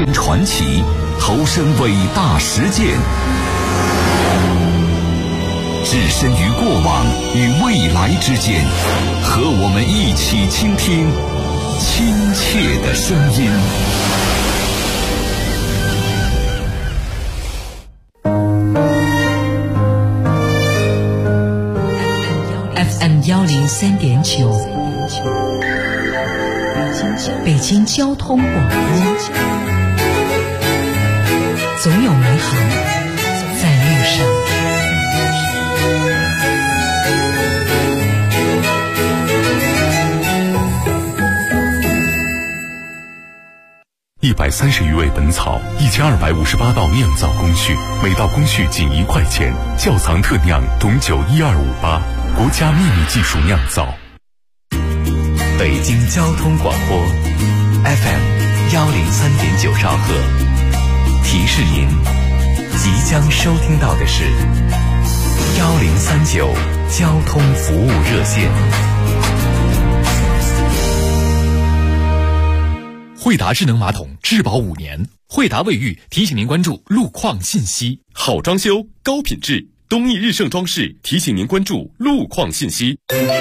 间传奇，投身伟大实践，置身于过往与未来之间，和我们一起倾听亲切的声音。 FM 103.9，北京交通广播，总有美好在路上。 130余味本草，1258道酿造工序，每道工序仅1块钱。窖藏特酿董酒12588，国家秘密技术酿造。 北京交通广播 FM 103.9兆赫，提示您即将收听到的是1039交通服务热线。 惠达智能马桶质保5年，惠达卫浴提醒您关注路况信息。 好装修高品质，东义日盛装饰提醒您关注路况信息。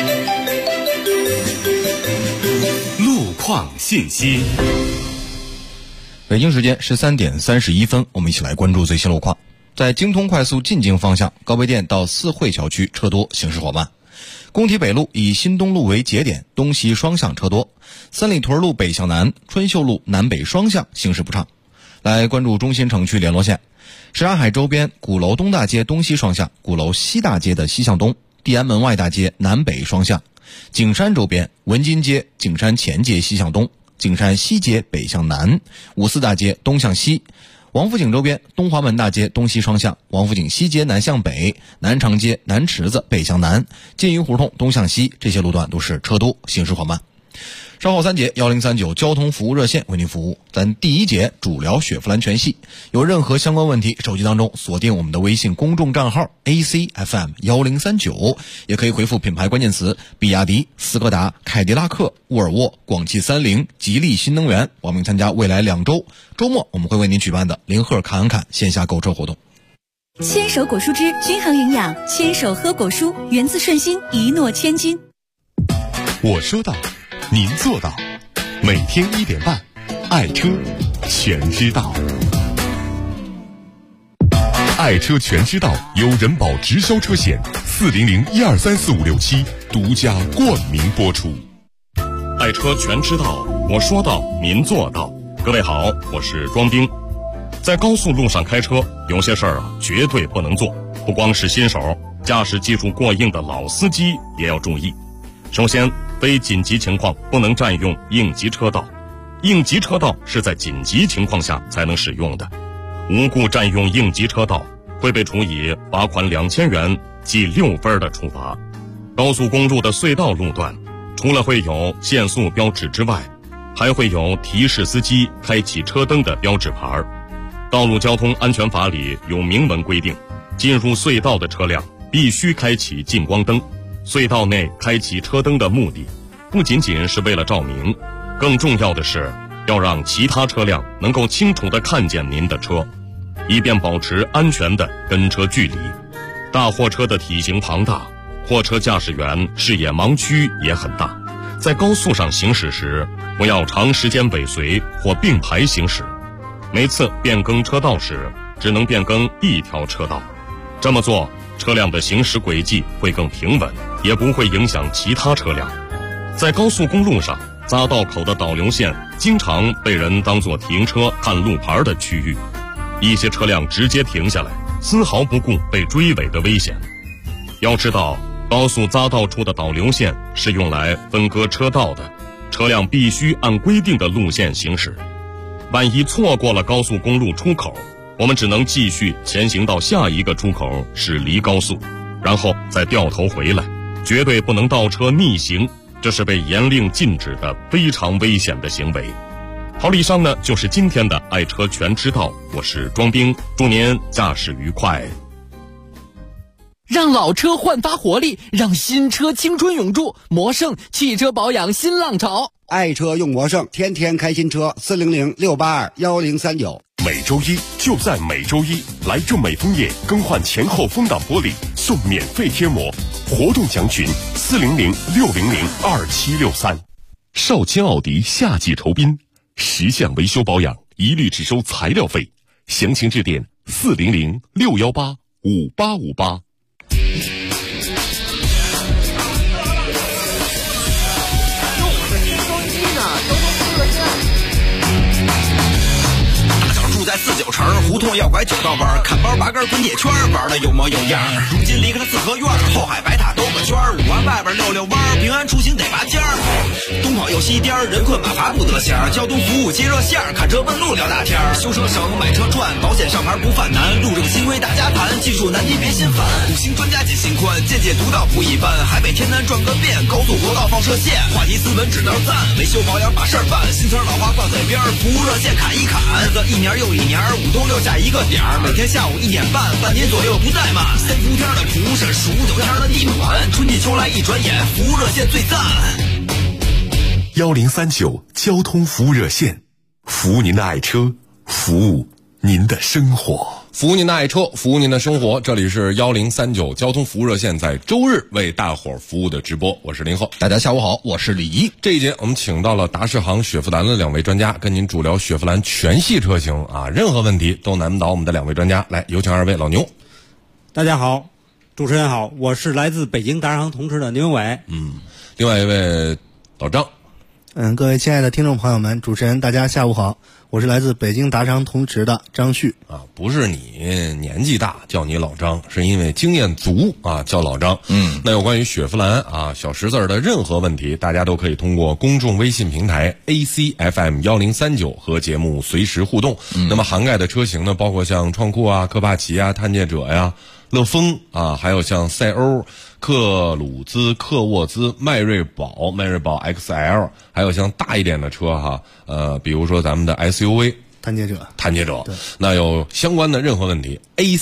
路况信息。 北京时间13点31分，我们一起来关注最新路况。在京通快速进京方向，高碑店到四惠桥区车多，行驶缓慢。工体北路以新东路为节点，东西双向车多。三里屯路北向南、春秀路南北双向行驶不畅。来关注中心城区联络线。什刹海周边鼓楼东大街东西双向，鼓楼西大街的西向东，地安门外大街南北双向。景山周边文津街景山前街西向东，景山西街北向南，五四大街东向西。王府井周边东华门大街东西双向，王府井西街南向北，南长街南池子北向南，金鱼胡同东向西，这些路段都是车多，行驶缓慢。稍后3节1039交通服务热线为您服务。咱第1节主聊雪佛兰全系，有任何相关问题，手机当中锁定我们的微信公众账号 ACFM1039，也可以回复品牌关键词比亚迪、斯柯达、凯迪拉克、沃尔沃、广汽30、吉利新能源，报名参加未来2周周末我们会为您举办的零赫侃侃线下购车活动。 牵手果蔬汁均衡营养，牵手喝果蔬，源自顺心，一诺千金。 我说到，您做到，每天1点半，爱车全知道。爱车全知道由人保直销车险400123456独家冠名播出。 爱车全知道，我说到，您做到。各位好，我是庄兵。在高速路上开车，有些事儿绝对不能做，不光是新手，驾驶技术过硬的老司机也要注意。首先，非紧急情况不能占用应急车道，应急车道是在紧急情况下才能使用的，无故占用应急车道会被处以罚款2000元记6分的处罚。高速公路的隧道路段，除了会有限速标志之外，还会有提示司机开启车灯的标志牌。道路交通安全法里有明文规定，进入隧道的车辆必须开启近光灯。隧道内开启车灯的目的，不仅仅是为了照明，更重要的是要让其他车辆能够清楚地看见您的车，以便保持安全的跟车距离。大货车的体型庞大，货车驾驶员视野盲区也很大，在高速上行驶时，不要长时间尾随或并排行驶。每次变更车道时，只能变更1条车道。这么做，车辆的行驶轨迹会更平稳，也不会影响其他车辆。在高速公路上，匝道口的导流线经常被人当作停车看路牌的区域，一些车辆直接停下来，丝毫不顾被追尾的危险。要知道，高速匝道处的导流线是用来分割车道的，车辆必须按规定的路线行驶。万一错过了高速公路出口，我们只能继续前行到下一个出口驶离高速，然后再掉头回来，绝对不能倒车逆行，这是被严令禁止的非常危险的行为。好，以上呢就是今天的爱车全知道，我是庄兵，祝您驾驶愉快。 让老车焕发活力，让新车青春永驻，魔盛汽车保养新浪潮。 爱车用魔圣，天天开新车，400-682-1039。 每周一就在每周一，来正美枫叶更换前后风挡玻璃送免费贴膜，活动详询400-600-2763。少卿奥迪夏季酬宾，10项维修保养一律只收材料费，详情致电400-618-5858。 住在49城，胡同要拐9道弯，看包拔根滚铁圈，玩的有模有样。如今离开了四合院，后海白塔兜个圈，5环外边溜溜弯，平安出行得拔尖儿。东跑又西颠，人困马乏不得闲。交通服务接热线，看车问路聊大天。修车省，买车赚，保险上牌不犯难。路这个新规大家谈，技术难题别心烦。5星专家解心宽，见解独到不一般。海北天南转个遍，高速国道放射线，话题斯文只能赞。维修保养把事儿办，新词老话放嘴边，服务热线砍一砍。1年又1年，5冬6夏一个点儿，每天下午1点半，半年左右不怠慢。3伏天的蒲是数9天的地暖，春季秋来一转眼，服务热线最赞。 1039交通服务热线，服务您的爱车，服务您的生活。 服务您的爱车，服务您的生活。这里是1039交通服务热线，在周日为大伙儿服务的直播，我是林鹤。 大家下午好，我是李一。 这一节我们请到了达世行雪佛兰的2位专家，跟您主聊雪佛兰全系车型啊，任何问题都难不倒我们的2位专家。来，有请2位。老牛。 大家好，主持人好，我是来自北京达世行同驰的牛永伟。 另外一位老张。 各位亲爱的听众朋友们，主持人大家下午好，我是来自北京达世行同驰的张旭啊，不是你年纪大叫你老张，是因为经验足啊叫老张。那有关于雪佛兰啊小10字的任何问题，大家都可以通过公众微信平台 ACFM 1039和节目随时互动。那么涵盖的车型呢，包括像创酷啊、科帕奇啊、探界者呀、乐风啊，还有像赛欧、克鲁兹、克沃兹、迈锐宝 XL， 还有像大一点的车哈，比如说咱们的 SUV 探界者。 那有相关的任何问题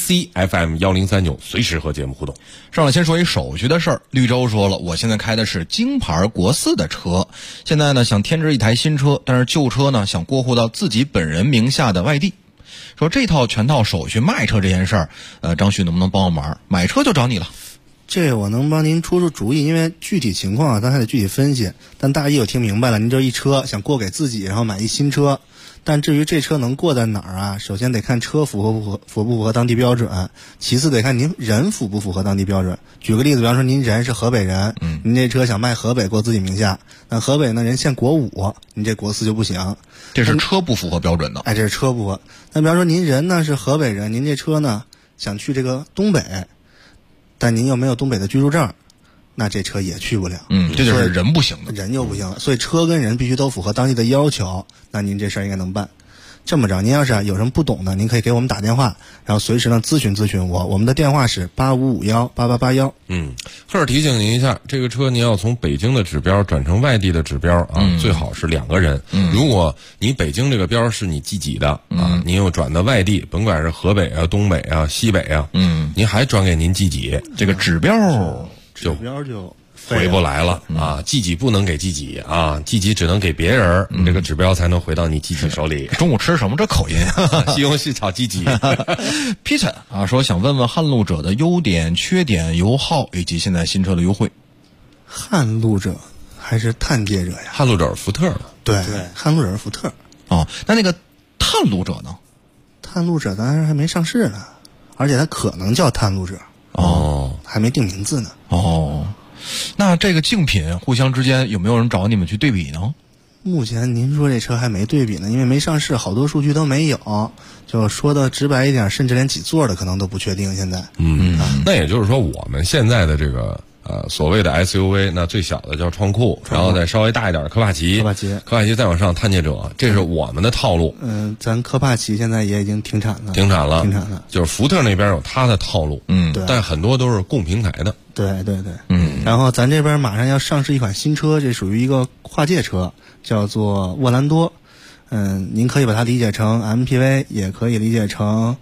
ACFM 1039随时和节目互动。 上来先说一手续的事儿。绿洲说了，我现在开的是京牌国4的车，现在呢想添置一台新车，但是旧车呢想过户到自己本人名下的外地。说这套全套手续卖车这件事儿，张旭能不能帮我忙？买车就找你了。 这我能帮您出出主意，因为具体情况咱还得具体分析。但大意我听明白了，您这一车想过给自己，然后买一新车。但至于这车能过在哪儿啊？首先得看车符不符合当地标准，其次得看您人符不符合当地标准。举个例子，比方说您人是河北人，您这车想卖河北过自己名下，那河北呢人限国5，您这国4就不行。 这是车不符合标准的。 这是车不符合。那比方说您人呢是河北人，您这车呢想去这个东北，但您又没有东北的居住证，那这车也去不了。 这就是人不行的， 人就不行了。所以车跟人必须都符合当地的要求，那您这事儿应该能办。这么着，您要是有什么不懂的，您可以给我们打电话，然后随时呢咨询我。我们的电话是85518881。 赫尔提醒您一下，这个车您要从北京的指标转成外地的指标啊，最好是2个人。如果你北京这个标是你自己的啊，您又转到外地，甭管是河北啊、东北啊、西北啊，您还转给您自己，这个指标就回不来了啊！自己不能给自己啊，自己只能给别人，你这个指标才能回到你自己手里。 中午吃什么这口音？ 西红柿炒鸡鸡。 Peter 啊，说想问问撼路者的优点、缺点、油耗以及现在新车的优惠。 撼路者还是探界者呀？ 撼路者福特。 对，撼路者是福特。 那个探路者呢？ 探路者当然还没上市呢，而且它可能叫探路者。还没定名字呢。 那这个竞品互相之间有没有人找你们去对比呢？ 目前您说这车还没对比呢，因为没上市，好多数据都没有。就说的直白一点，甚至连几座的可能都不确定。现在， 那也就是说，我们现在的这个所谓的 SUV， 那最小的叫创酷，然后再稍微大一点的科帕奇再往上探界者，这是我们的套路。 咱科帕奇现在也已经停产了， 就是福特那边有他的套路， 对， 但很多都是共平台的。 对，然后咱这边马上要上市一款新车，这属于一个跨界车，叫做沃兰多。您可以把它理解成 MPV， 也可以理解成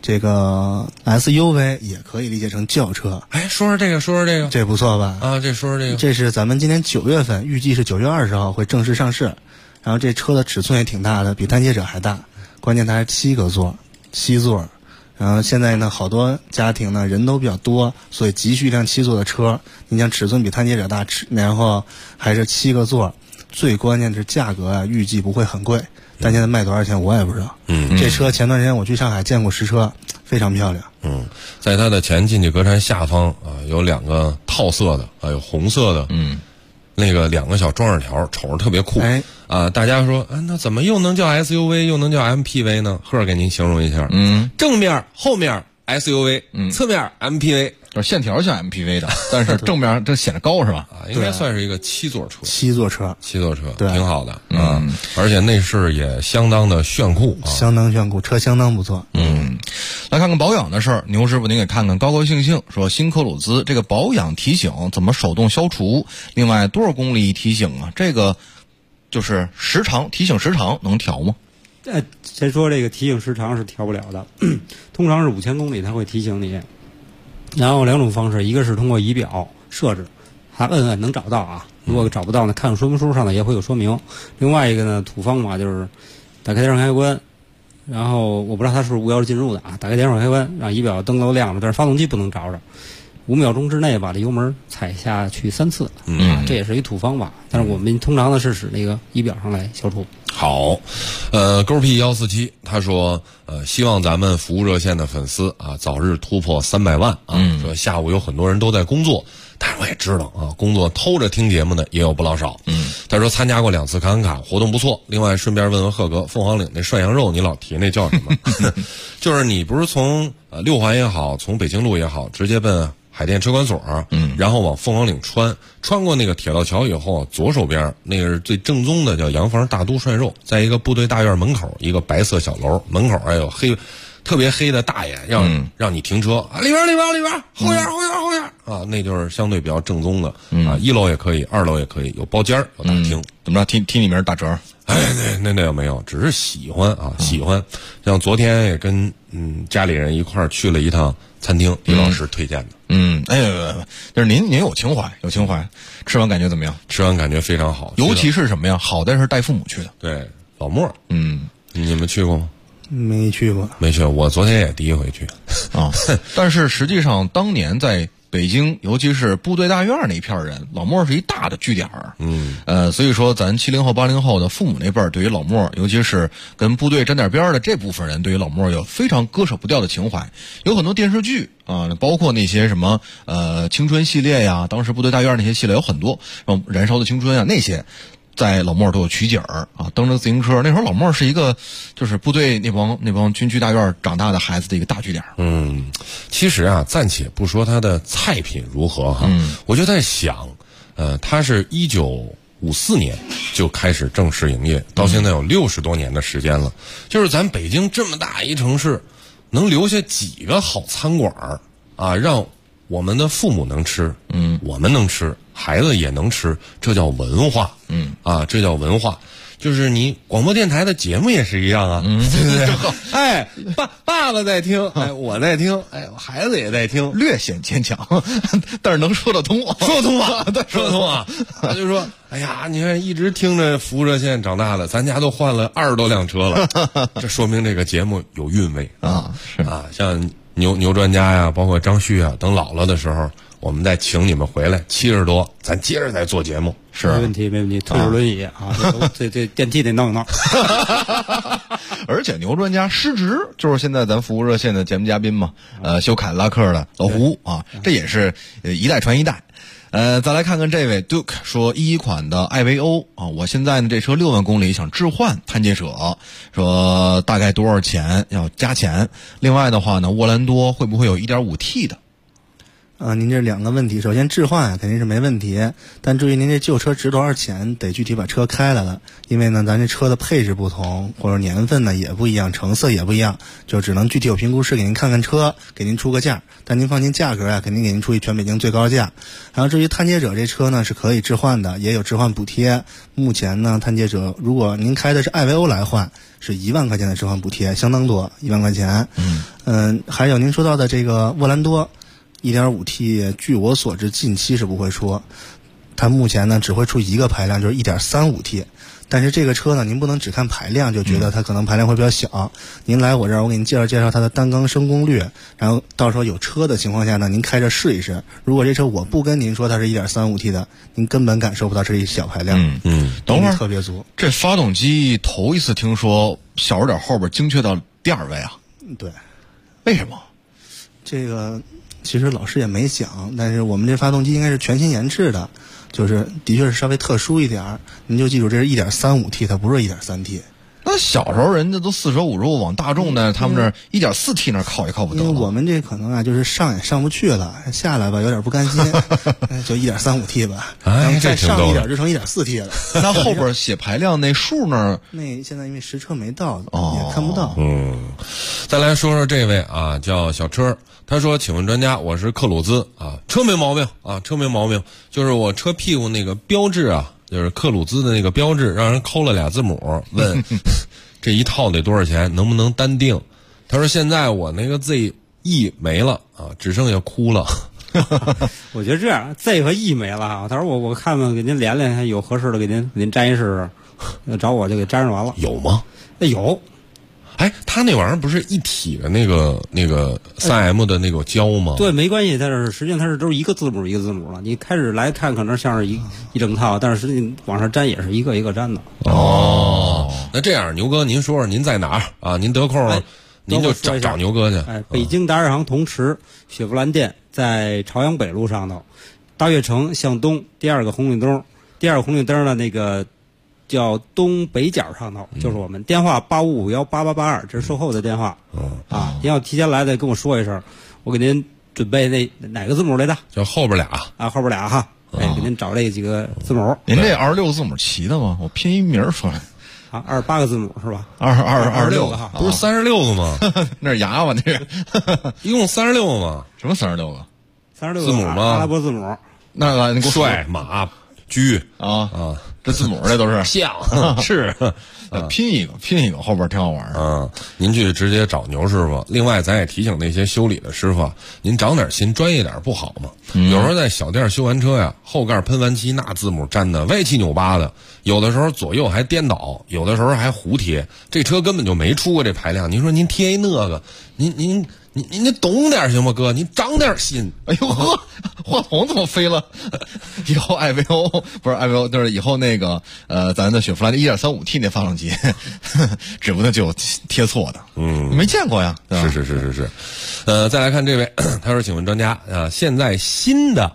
这个 SUV 也可以理解成轿车。 哎，说说这个， 这不错吧？ 啊，说说这个， 这是咱们今年9月份，预计是9月20号会正式上市。然后这车的尺寸也挺大的，比探界者还大。关键它是7个座，7座。然后现在呢，好多家庭呢人都比较多，所以急需一辆7座的车。你像尺寸比探界者大，然后还是7个座，最关键的是价格啊，预计不会很贵。但现在卖多少钱我也不知道。这车前段时间我去上海见过实车，非常漂亮。 在它的前进气格栅下方啊，有2个套色的啊，有红色的，那个2个小装饰条，瞅着特别酷。大家说，那怎么又能叫 SUV 又能叫 MPV 呢？赫儿给您形容一下。正面、后面 SUV，侧面 MPV。 就是线条像 MPV 的，但是正面这显得高是吧？ 应该算是一个7座车。 7座车， 对，挺好的。而且内饰也相当的炫酷， 相当炫酷，车相当不错。 来看看保养的事儿，牛师傅您给看看，高高兴兴说新科鲁兹这个保养提醒怎么手动消除？另外多少公里提醒啊？这个就是提醒时长能调吗？ 先说这个提醒时长是调不了的，通常是5000公里它会提醒你。然后2种方式，一个是通过仪表设置，它摁能找到啊，如果找不到呢，看说明书上呢也会有说明。另外一个呢，土方法就是打开电动开关，然后我不知道它是不是无钥匙进入的啊，打开电动开关，让仪表灯都亮了，但是发动机不能着5秒钟之内把这油门踩下去3次，这也是一土方法。但是我们通常呢是使那个仪表上来消除。 好，勾 P 147他说，希望咱们服务热线的粉丝啊早日突破300万啊。说下午有很多人都在工作，但是我也知道啊，工作偷着听节目的也有不老少。他说参加过2次卡卡活动不错。另外顺便问问贺哥，凤凰岭那涮羊肉你老提那叫什么？就是你不是从6环也好，从北京路也好，直接奔海淀车管所，然后往凤凰岭穿过那个铁道桥以后，左手边那个是最正宗的，叫洋房大都涮肉，在一个部队大院门口，一个白色小楼，门口还有特别黑的大爷，让你停车啊，里边，后院啊，那就是相对比较正宗的啊，1楼也可以，2楼也可以，有包间有大厅。 怎么着？听你名打折？ 哎，那也没有，只是喜欢啊，喜欢。像昨天也跟家里人一块儿去了一趟餐厅，李老师推荐的。 就是您有情怀，吃完感觉怎么样？ 吃完感觉非常好， 尤其是什么呀？好的是带父母去的。 对，老莫，你们去过吗？ 没去过， 我昨天也第一回去啊。但是实际上当年在北京，尤其是部队大院那一片人，老莫是一大的据点所以说咱70后80后的父母那辈儿，对于老莫，尤其是跟部队沾点边的这部分人，对于老莫有非常割舍不掉的情怀。有很多电视剧啊，包括那些什么青春系列呀，当时部队大院那些系列有很多，燃烧的青春啊那些。在老莫都有取景啊，蹬着自行车。那时候老莫是一个，就是部队那帮军区大院长大的孩子的一个大据点。 其实啊，暂且不说他的菜品如何哈，我就在想，他是1954年就开始正式营业，到现在有60多年的时间了。就是咱北京这么大一城市，能留下几个好餐馆啊，让我们的父母能吃，我们能吃，孩子也能吃，这叫文化，这叫文化。就是你广播电台的节目也是一样啊，对不对？哎，爸爸在听，哎，我在听，哎，孩子也在听， 略显牵强，但是能说得通， 说得通啊，说得通啊。他就说，哎呀，你看一直听着服务热线长大的，咱家都换了20多辆车了，这说明这个节目有韵味啊，是啊，像牛专家呀，包括张旭啊，等老了的时候，我们再请你们回来，70多，咱接着再做节目。 是，没问题，推着轮椅啊，这电梯得弄一弄。 而且牛专家失职，就是现在咱服务热线的节目嘉宾嘛，修凯迪拉克的老胡啊，这也是一代传一代。再来看看这位 Duke 说，1款的艾维欧啊，我现在呢这车6万公里想置换探界者，说大概多少钱要加钱？另外的话呢，沃兰多会不会有 1.5T 的？ 您这2个问题，首先置换肯定是没问题，但至于您这旧车值多少钱，得具体把车开来了，因为呢咱这车的配置不同，或者年份呢也不一样，成色也不一样，就只能具体有评估师给您看看车，给您出个价，但您放心，价格肯定给您出一全北京最高价。然后至于探界者这车呢是可以置换的，也有置换补贴，目前呢探界者如果您开的是艾维欧来换，是1万块钱的置换补贴，相当多，1万块钱。还有您说到的这个沃兰多1.5T， 据我所知近期是不会出，它目前呢只会出一个排量，就是 1.35T。 但是这个车呢您不能只看排量就觉得它可能排量会比较小，您来我这儿我给您介绍它的单缸升功率，然后到时候有车的情况下呢您开着试一试，如果这车我不跟您说它是 1.35T 的，您根本感受不到这是一小排量。 等会儿特别足。 这发动机头一次听说小数点后边精确到第2位啊？ 对。 为什么？ 这个其实老师也没想，但是我们这发动机应该是全新研制的，就是的确是稍微特殊一点，您就记住这是 1.35T， 它不是 1.3T。 那小时候人家都40、50往大众的他们那 1.4T 那靠也靠不得。 因为我们这可能就是上也上不去了，下来吧有点不甘心，就 1.35T 吧，然后再上一点就成 1.4T 了。 那后边写排量那数呢？ 那现在因为实车没到，也看不到。 再来说说这位啊，叫小车。他说：“请问专家，我是克鲁兹啊，车没毛病啊，车没毛病，就是我车屁股那个标志啊，就是克鲁兹的那个标志，让人抠了2字母，问这一套得多少钱，能不能单定？他说现在我那个 ZE 没了啊，只剩下哭了。 我觉得这样 Z 和 E 没了啊，他说我看看给您连连，有合适的给您粘一试试，找我就给粘上完了。 有吗？ 有。” 哎，他那玩意儿不是一体的那个3M 的那个胶吗？ 对，没关系，但是实际上它是都是一个字母一个字母了。你开始来看可能像是一整套，但是实际往上粘也是一个一个粘的。 那这样，牛哥您说说您在哪儿啊？您得空您就找牛哥去。 北京达日航同池雪佛兰店在朝阳北路上头，大悦城向东第2个红绿灯，第2个红绿灯的那个叫东北角上头，就是我们电话85518882，这是售后的电话。您要提前来的跟我说一声，我给您准备那哪个字母来的？ 就后边俩啊，后边俩哈。给您找这几个字母。 您这26字母齐的吗？我拼一名出来。 啊，28个字母是吧 ？26 个哈， 不是36个吗？ 那是牙吧？那是， 一共36个吗？ 什么36个 ？36 字母吗？ 阿拉伯字母。 那你给我帅马居啊，这字母这都是像是。 拼一个，后边挺好玩的。 您去直接找牛师傅。另外，咱也提醒那些修理的师傅，您长点心，专业点不好吗？有时候在小店修完车呀，后盖喷完漆，那字母粘的歪七扭八的，有的时候左右还颠倒，有的时候还胡贴，这车根本就没出过这排量。您说您贴一那个，您懂点行吗，哥？您长点心。 哎呦呵，话筒怎么飞了？以后艾维欧不是艾维欧，就是以后那个咱的雪佛兰的 1.35T 那发动机，指不定就有贴错的。你没见过呀？ 是。再来看这位，他说：“请问专家现在新的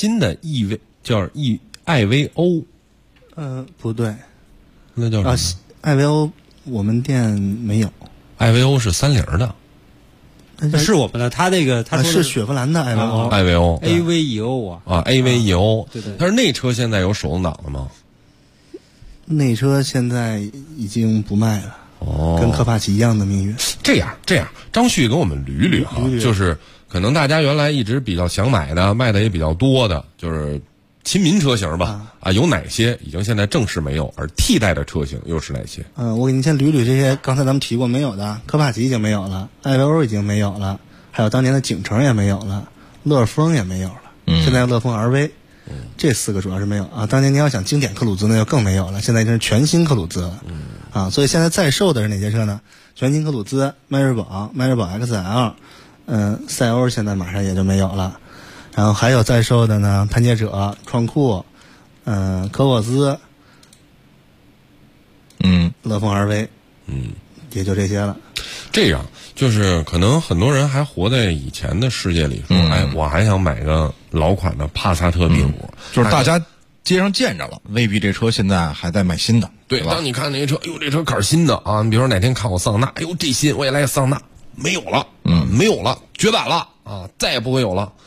EV 叫艾维欧， 不对， 那叫什么？ 艾维欧我们店没有， 艾维欧是30的。” 是我们的，他那个他说是雪佛兰的艾维欧 ，AVEO 啊 ，AVEO， 对。 但是那车现在有手动挡了吗？ 那车现在已经不卖了，跟科帕奇一样的命运。 这样，张旭给我们捋捋哈，就是可能大家原来一直比较想买的，卖的也比较多的，就是亲民车型吧，有哪些已经现在正式没有，而替代的车型又是哪些？ 我给您先捋捋这些刚才咱们提过没有的，科帕奇已经没有了，艾维欧已经没有了，还有当年的景程也没有了，乐风也没有了，现在乐风 RV，这4个主要是没有啊。当年您要想经典克鲁兹那就更没有了，现在已经是全新克鲁兹了所以现在在售的是哪些车呢？全新克鲁兹、迈锐宝 XL，赛欧现在马上也就没有了。然后还有在售的呢，探界者、创酷，科沃兹，乐风 RV，也就这些了。 这样就是可能很多人还活在以前的世界里，说，我还想买个老款的帕萨特 B5， 就是大家街上见着了，未必这车现在还在卖新的。 对，当你看那车，这车可是新的啊！你比如说哪天看我桑塔纳，这新我也来桑塔纳，没有了，没有了，绝版了啊，再也不会有了。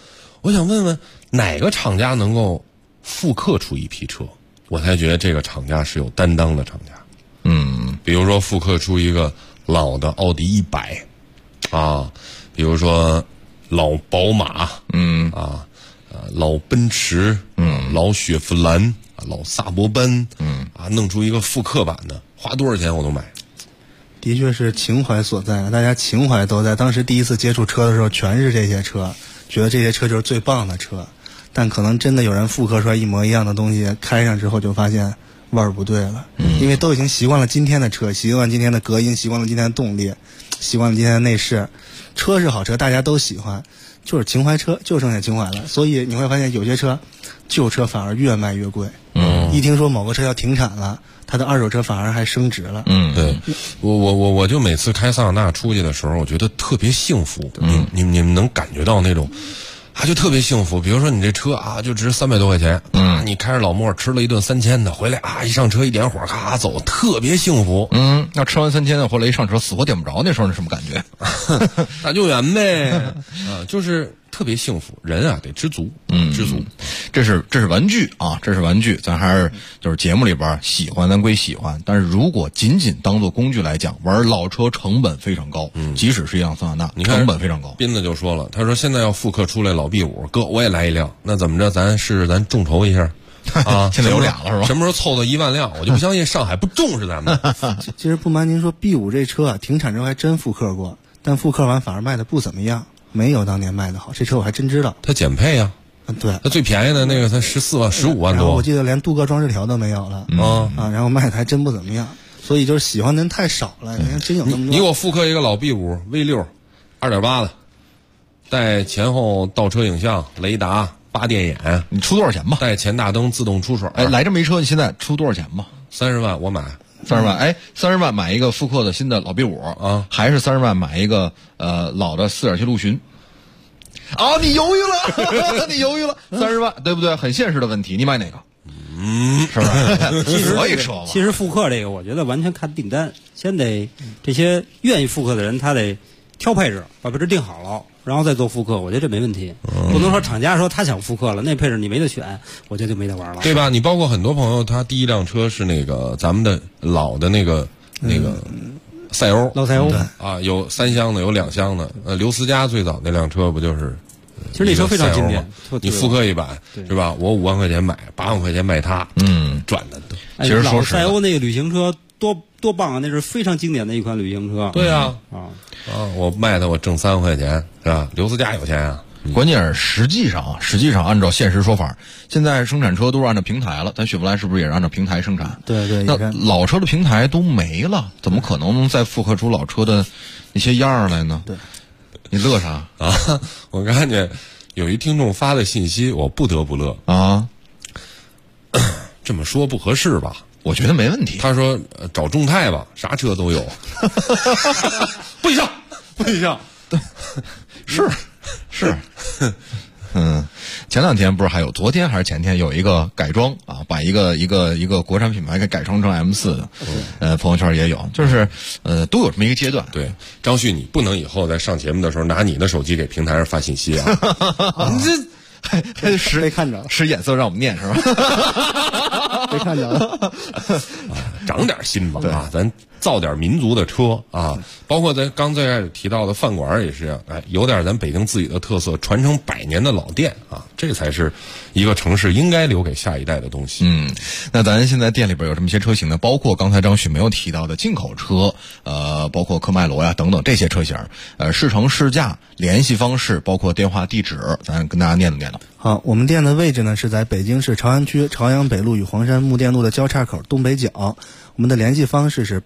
我想问问哪个厂家能够复刻出一批车，我才觉得这个厂家是有担当的厂家。比如说复刻出一个老的奥迪100啊，比如说老宝马，老奔驰，老雪佛兰，老萨博班，弄出一个复刻版的，花多少钱我都买。 的确是情怀所在，大家情怀都在。当时第一次接触车的时候，全是这些车，觉得这些车就是最棒的车。但可能真的有人复刻出来一模一样的东西，开上之后就发现味儿不对了，因为都已经习惯了今天的车，习惯了今天的隔音，习惯了今天的动力，习惯了今天的内饰。车是好车，大家都喜欢，就是情怀车，就剩下情怀了。所以你会发现有些车，旧车反而越卖越贵。一听说某个车要停产了，它的二手车反而还升值了。 对，我就每次开桑塔纳出去的时候，我觉得特别幸福。你们能感觉到那种。就特别幸福。比如说你这车就值300多块钱，你开着老莫吃了一顿3000的，回来一上车一点火，咔走，特别幸福。 那吃完3000的回来一上车死活点不着，那时候是什么感觉？ 大救援呗，就是特别幸福。人得知足，知足。 这是玩具啊，这是玩具，咱还是就是节目里边喜欢咱归喜欢，但是如果仅仅当做工具来讲，玩老车成本非常高，即使是一辆桑塔纳，你看成本非常高。 斌子就说了，他说现在要复刻出来老 B5，哥我也来一辆，那怎么着？咱试试，咱众筹一下。 现在有俩了是吧？ 什么时候凑到1万辆，我就不相信上海不重视咱们。 其实不瞒您说 ，B5 这车停产之后还真复刻过，但复刻完反而卖的不怎么样，没有当年卖的好。这车我还真知道。 它减配啊。 对， 它最便宜的那个才14万、15万多。 我记得连镀铬装饰条都没有了。然后卖的还真不怎么样。所以就是喜欢的人太少了。你看真有那么多。 你给我复刻一个老 B5 V6 2.8的，带前后倒车影像、雷达、8电眼， 你出多少钱吧？ 带前大灯自动出水。 来这么一车，你现在出多少钱吧 ？30万我买。 30万，30万买一个复刻的新的老 B5啊，还是30万买一个老的4.7陆巡？你犹豫了，你犹豫了，30万，对不对？很现实的问题，你买哪个？是吧？所以说， 其实复刻这个，我觉得完全看订单，先得这些愿意复刻的人，他得挑配置，把配置定好了，然后再做复刻，我觉得这没问题。不能说厂家说他想复刻了，那配置你没得选，我觉得就没得玩了， 对吧？你包括很多朋友，他第一辆车是那个咱们的老的那个赛欧， 老赛欧有3厢的，有2厢的。刘思佳最早那辆车不就是？ 其实那车非常经典， 你复刻一版是吧？我5万块钱买，8万块钱卖它，赚的多。 其实说赛欧那个旅行车多棒啊！那是非常经典的一款旅行车。 对啊，我卖它我挣3万块钱是吧？刘思佳有钱啊。 关键是实际上按照现实说法，现在生产车都是按照平台了，咱雪佛兰是不是也是按照平台生产？ 对。 那老车的平台都没了，怎么可能再复刻出老车的那些样儿来呢？ 对。 你乐啥啊？我看见有一听众发的信息，我不得不乐啊。 这么说不合适吧？ 我觉得没问题。 他说找众泰吧，啥车都有。不许上。 对，是。前2天不是还有，昨天还是前天有一个改装把一个国产品牌给改装成 M4 的，朋友圈也有，就是都有这么一个阶段。 对，张旭，你不能以后在上节目的时候拿你的手机给平台上发信息啊！ 你这还被看着了， 使眼色让我们念是吧？ 被看着了， 长点心吧啊！咱造点民族的车啊，包括咱刚最开始提到的饭馆也是，有点咱北京自己的特色，传承100年的老店啊，这才是一个城市应该留给下一代的东西。 那咱现在店里边有这么些车型呢，包括刚才张旭没有提到的进口车，包括科迈罗呀等等这些车型，试乘试驾联系方式，包括电话地址，咱跟大家念叨。 好，我们店的位置呢是在北京市朝阳区朝阳北路与黄山木店路的交叉口东北角。我们的联系方式是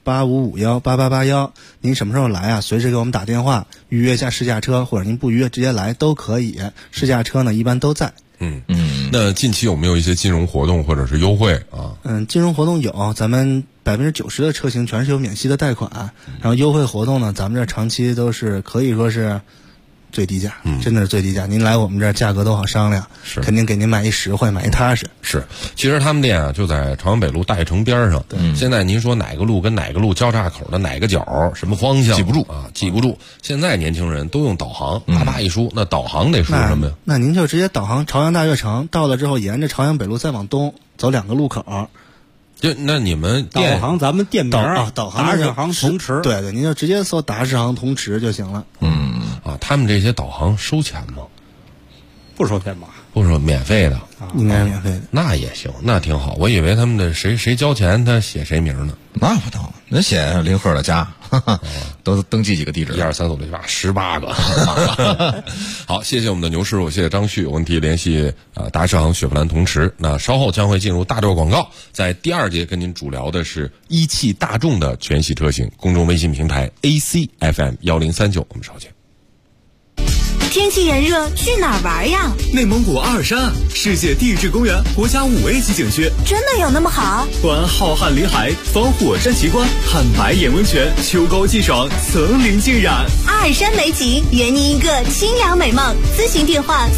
85518881，您什么时候来啊？随时给我们打电话预约一下试驾车，或者您不预约直接来都可以。试驾车呢一般都在。 那近期有没有一些金融活动或者是优惠啊？ 金融活动有，咱们90%的车型全是有免息的贷款，然后优惠活动呢，咱们这长期都是可以说是最低价，真的是最低价。您来我们这儿价格都好商量， 是肯定给您买一实惠，买一踏实。 是，其实他们店啊就在朝阳北路大悦城边上。现在您说哪个路跟哪个路交叉口的哪个角，什么方向记不住啊？记不住。现在年轻人都用导航，啪啪一输，那导航得输什么呀？ 那您就直接导航朝阳大悦城，到了之后沿着朝阳北路再往东走2个路口。 就那你们店导航咱们店名导航达世行同池， 对，您就直接搜达世行同池就行了。 他们这些导航收钱吗？ 不收钱吧？ 不收，免费的， 应该是免费的。 那也行，那挺好。我以为他们的谁交钱，他写谁名呢？ 那不能，那写林鹤的家，都登记几个地址 ，1、2、3、4、5、6、7、8，18个。好，谢谢我们的牛师傅，谢谢张旭。有问题联系达世行雪佛兰同池。那稍后将会进入大段广告，在第2节跟您主聊的是一汽大众的全系车型。公众微信平台 ACFM1039，我们稍见。 天气炎热，去哪儿玩呀？ 内蒙古阿尔山，世界地质公园国家5A 级景区， 真的有那么好？ 观浩瀚林海，访火山奇观，看白眼温泉，秋高气爽，层林尽染。 阿尔山美景，圆你一个清凉美梦。咨询电话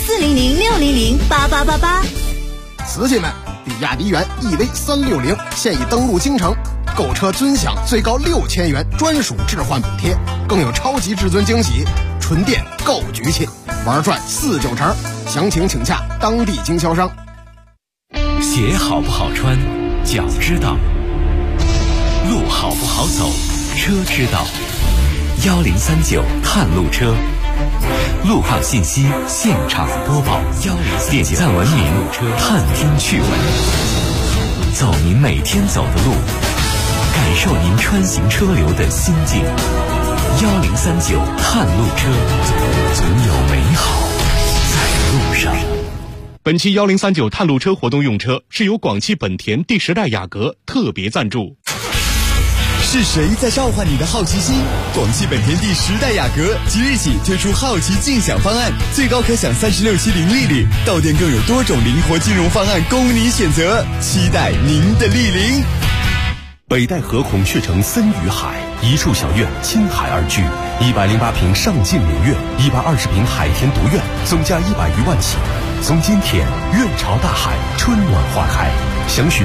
400-600-8888。 瓷器们，比亚迪元 EV360现已登陆京城，购车尊享最高6000元专属置换补贴，更有超级至尊惊喜，纯电购局气，玩转4-9成。详情请洽当地经销商。 鞋好不好穿，脚知道；路好不好走，车知道。1039探路车，路况信息现场播报，点赞文明，探听趣闻，走您每天走的路，感受您穿行车流的心境。1039探路车，总有美好在路上。 本期1039探路车活动用车是由广汽本田第10代雅阁特别赞助。 是谁在召唤你的好奇心？广汽本田第10代雅阁即日起推出好奇竞享方案，最高可享36期零利率，到店更有多种灵活金融方案供你选择，期待您的莅临。 北戴河孔雀城森与海，一处小院亲海而居，108平上进名苑，120平海天独院，总价100余万起。从今天，院朝大海，春暖花开。详询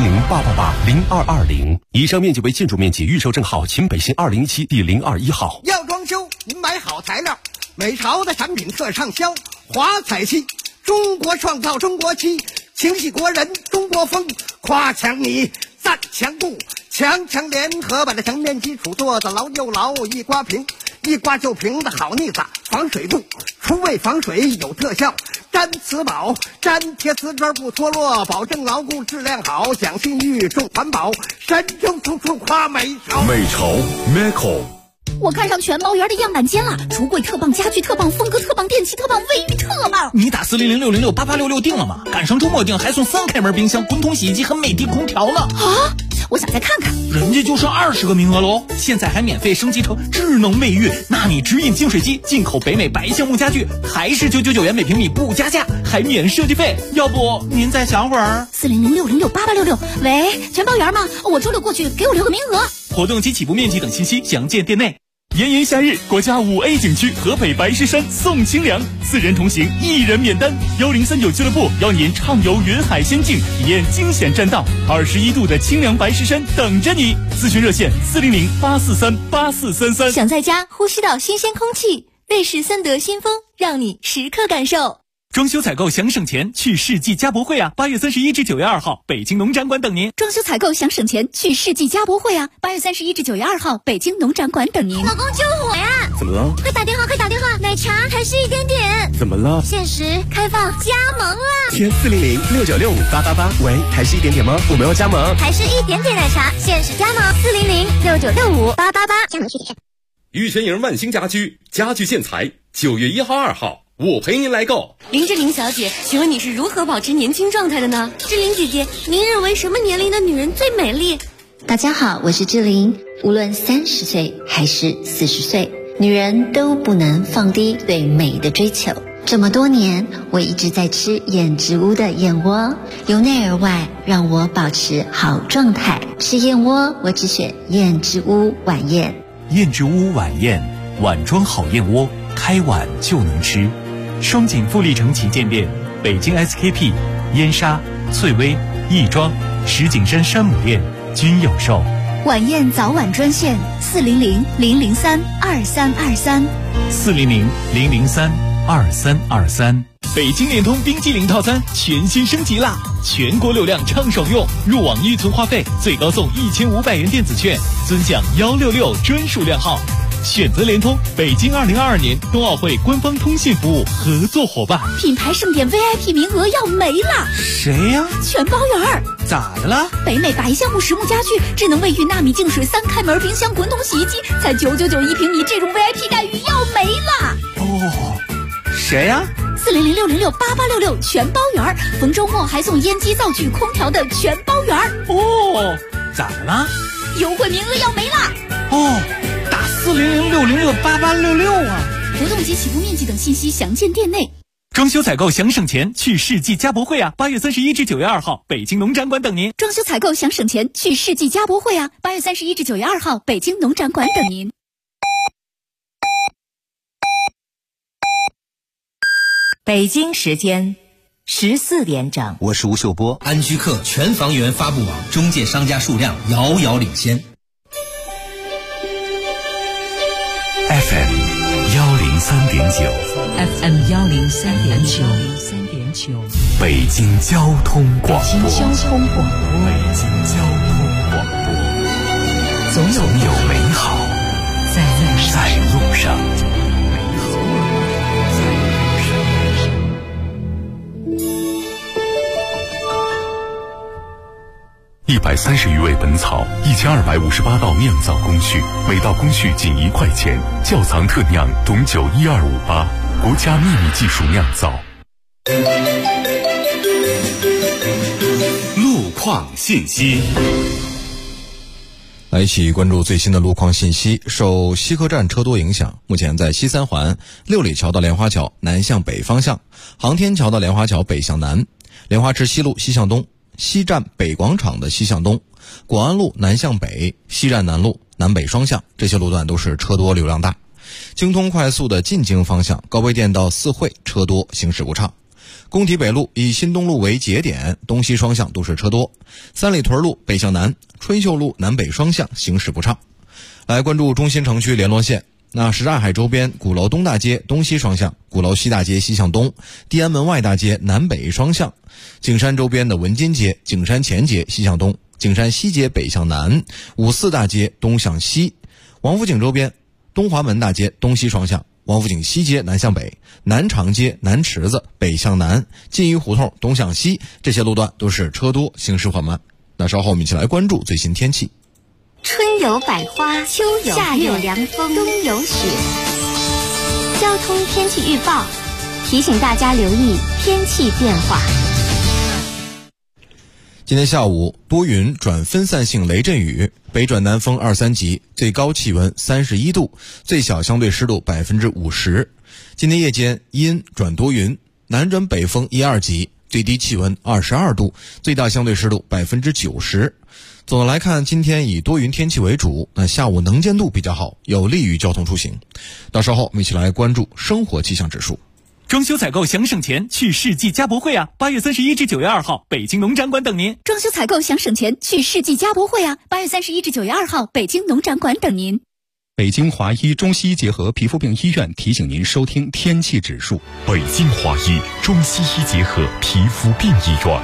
400-888-0220。以上面积为建筑面积，预售证号秦北新2017第021号。 要装修，您买好材料，美朝的产品特畅销。华彩漆，中国创造中国漆，情系国人中国风。夸墙你，赞墙布，强联合把这墙面基础做得牢又牢，一刮平，一刮就平的好腻子。防水布，除味防水有特效。粘瓷宝，粘贴瓷砖不脱落，保证牢固质量好，讲信誉重环保，神州处处夸美朝。 美朝 Meco。 我看上全毛园的样板间了，橱柜特棒，家具特棒，风格特棒，电器特棒，卫浴特棒。 你打400-606-8866订了吗？赶上周末订还送3开门冰箱、滚筒洗衣机和美的空调呢。 啊！我想再看看。 人家就剩20个名额喽，现在还免费升级成智能卫浴，纳米直饮净水机，进口北美白橡木家具，还是999元每平米不加价，还免设计费。要不您再想会儿 ？400-606-8866。喂，全包园吗？我周6过去，给我留个名额。 活动及起步面积等信息详见店内。炎炎夏日，国家5A 景区河北白石山送清凉，4人同行1人免单。1039俱乐部邀您畅游云海仙境，体验惊险栈道，21度的清凉白石山等着你。咨询热线400-843-8433。 想在家呼吸到新鲜空气，瑞士森德新风让你时刻感受。 装修采购想省钱，去世纪家博会啊！8月31至9月2号，北京农展馆等您。 装修采购想省钱，去世纪家博会啊！8月31至9月2号，北京农展馆等您。 老公救我呀！ 怎么了？ 快打电话，快打电话！奶茶还是1点点。 怎么了？ 限时开放加盟了。 填400-696-5888。喂，还是1点点吗？我们要加盟。 还是1点点奶茶，限时加盟400-696-5888。加盟具体看。 玉泉营万兴家居，家具建材，9月1号、2号。我陪您来购。 林志玲小姐，请问你是如何保持年轻状态的呢？ 志玲姐姐，您认为什么年龄的女人最美丽？ 大家好，我是志玲。无论30岁还是40岁，女人都不能放低对美的追求。这么多年，我一直在吃燕之屋的燕窝，由内而外让我保持好状态。吃燕窝，我只选燕之屋晚宴。 燕之屋晚宴，碗装好燕窝， 开碗就能吃。双井富力城旗舰店、北京 SKP、燕莎、翠微、亦庄、石景山山姆店均有售。 晚宴早晚专线400-003-2323。 400-003-2323。北京联通冰激凌套餐全新升级啦！全国流量畅爽用，入网预存话费最高送1500元电子券，尊享166专属量号。选择联通，北京2022年冬奥会官方通信服务合作伙伴。 品牌盛典 VIP 名额要没了。 谁呀？ 全包圆。 咋的了？ 北美白橡木实木家具、智能卫浴纳米净水3开门冰箱、滚筒洗衣机，才999一平米，这种 VIP 待遇要没了。 哦，谁呀 ？400-606-8866全包圆，逢周末还送烟机、灶具、空调的全包圆。 哦，咋的了？ 优惠名额要没了。 哦，打400-606-8866啊！ 活动及起步面积等信息详见店内。 装修采购想省钱，去世纪家博会啊！8月31至9月2号，北京农展馆等您。 装修采购想省钱，去世纪家博会啊！8月31至9月2号，北京农展馆等您。 北京时间14点整， 我是吴秀波。 安居客全房源发布网中介商家数量遥遥领先。 FM 103.9 FM 103.9， 北京交通广播。 北京交通广播。 总有美好在路上。130余味本草，1258道酿造工序，每道工序仅1块钱。窖藏特酿董酒12588，国家秘密技术酿造。路况信息。 来一起关注最新的路况信息。受西客站车多影响，目前在西三环六里桥到莲花桥南向北方向，航天桥到莲花桥北向南，莲花池西路西向东，西站北广场的西向东，广安路南向北，西站南路南北双向，这些路段都是车多流量大。京通快速的进京方向，高碑店到四惠车多，行驶不畅。工体北路以新东路为节点，东西双向都是车多。三里屯路北向南，春秀路南北双向行驶不畅。来关注中心城区联络线。那什刹海周边鼓楼东大街东西双向，鼓楼西大街西向东，地安门外大街南北双向，景山周边的文津街、景山前街西向东，景山西街北向南，五四大街东向西，王府井周边东华门大街东西双向，王府井西街南向北，南长街南池子北向南，金鱼胡同东向西，这些路段都是车多，行驶缓慢。那稍后我们一起来关注最新天气。 春有百花，秋有夏有凉风，冬有雪。交通天气预报提醒大家留意天气变化。 今天下午多云转分散性雷阵雨，北转南风2、3级，最高气温31度，最小相对湿度50%。今天夜间阴转多云，南转北风1、2级，最低气温22度，最大相对湿度90%。总的来看，今天以多云天气为主，那下午能见度比较好，有利于交通出行。到稍后我们一起来关注生活气象指数。 装修采购想省钱，去世纪家博会啊！8月31至9月2号，北京农展馆等您。 装修采购想省钱，去世纪家博会啊！8月31至9月2号，北京农展馆等您。 北京华医中西医结合皮肤病医院提醒您收听天气指数。 北京华医中西医结合皮肤病医院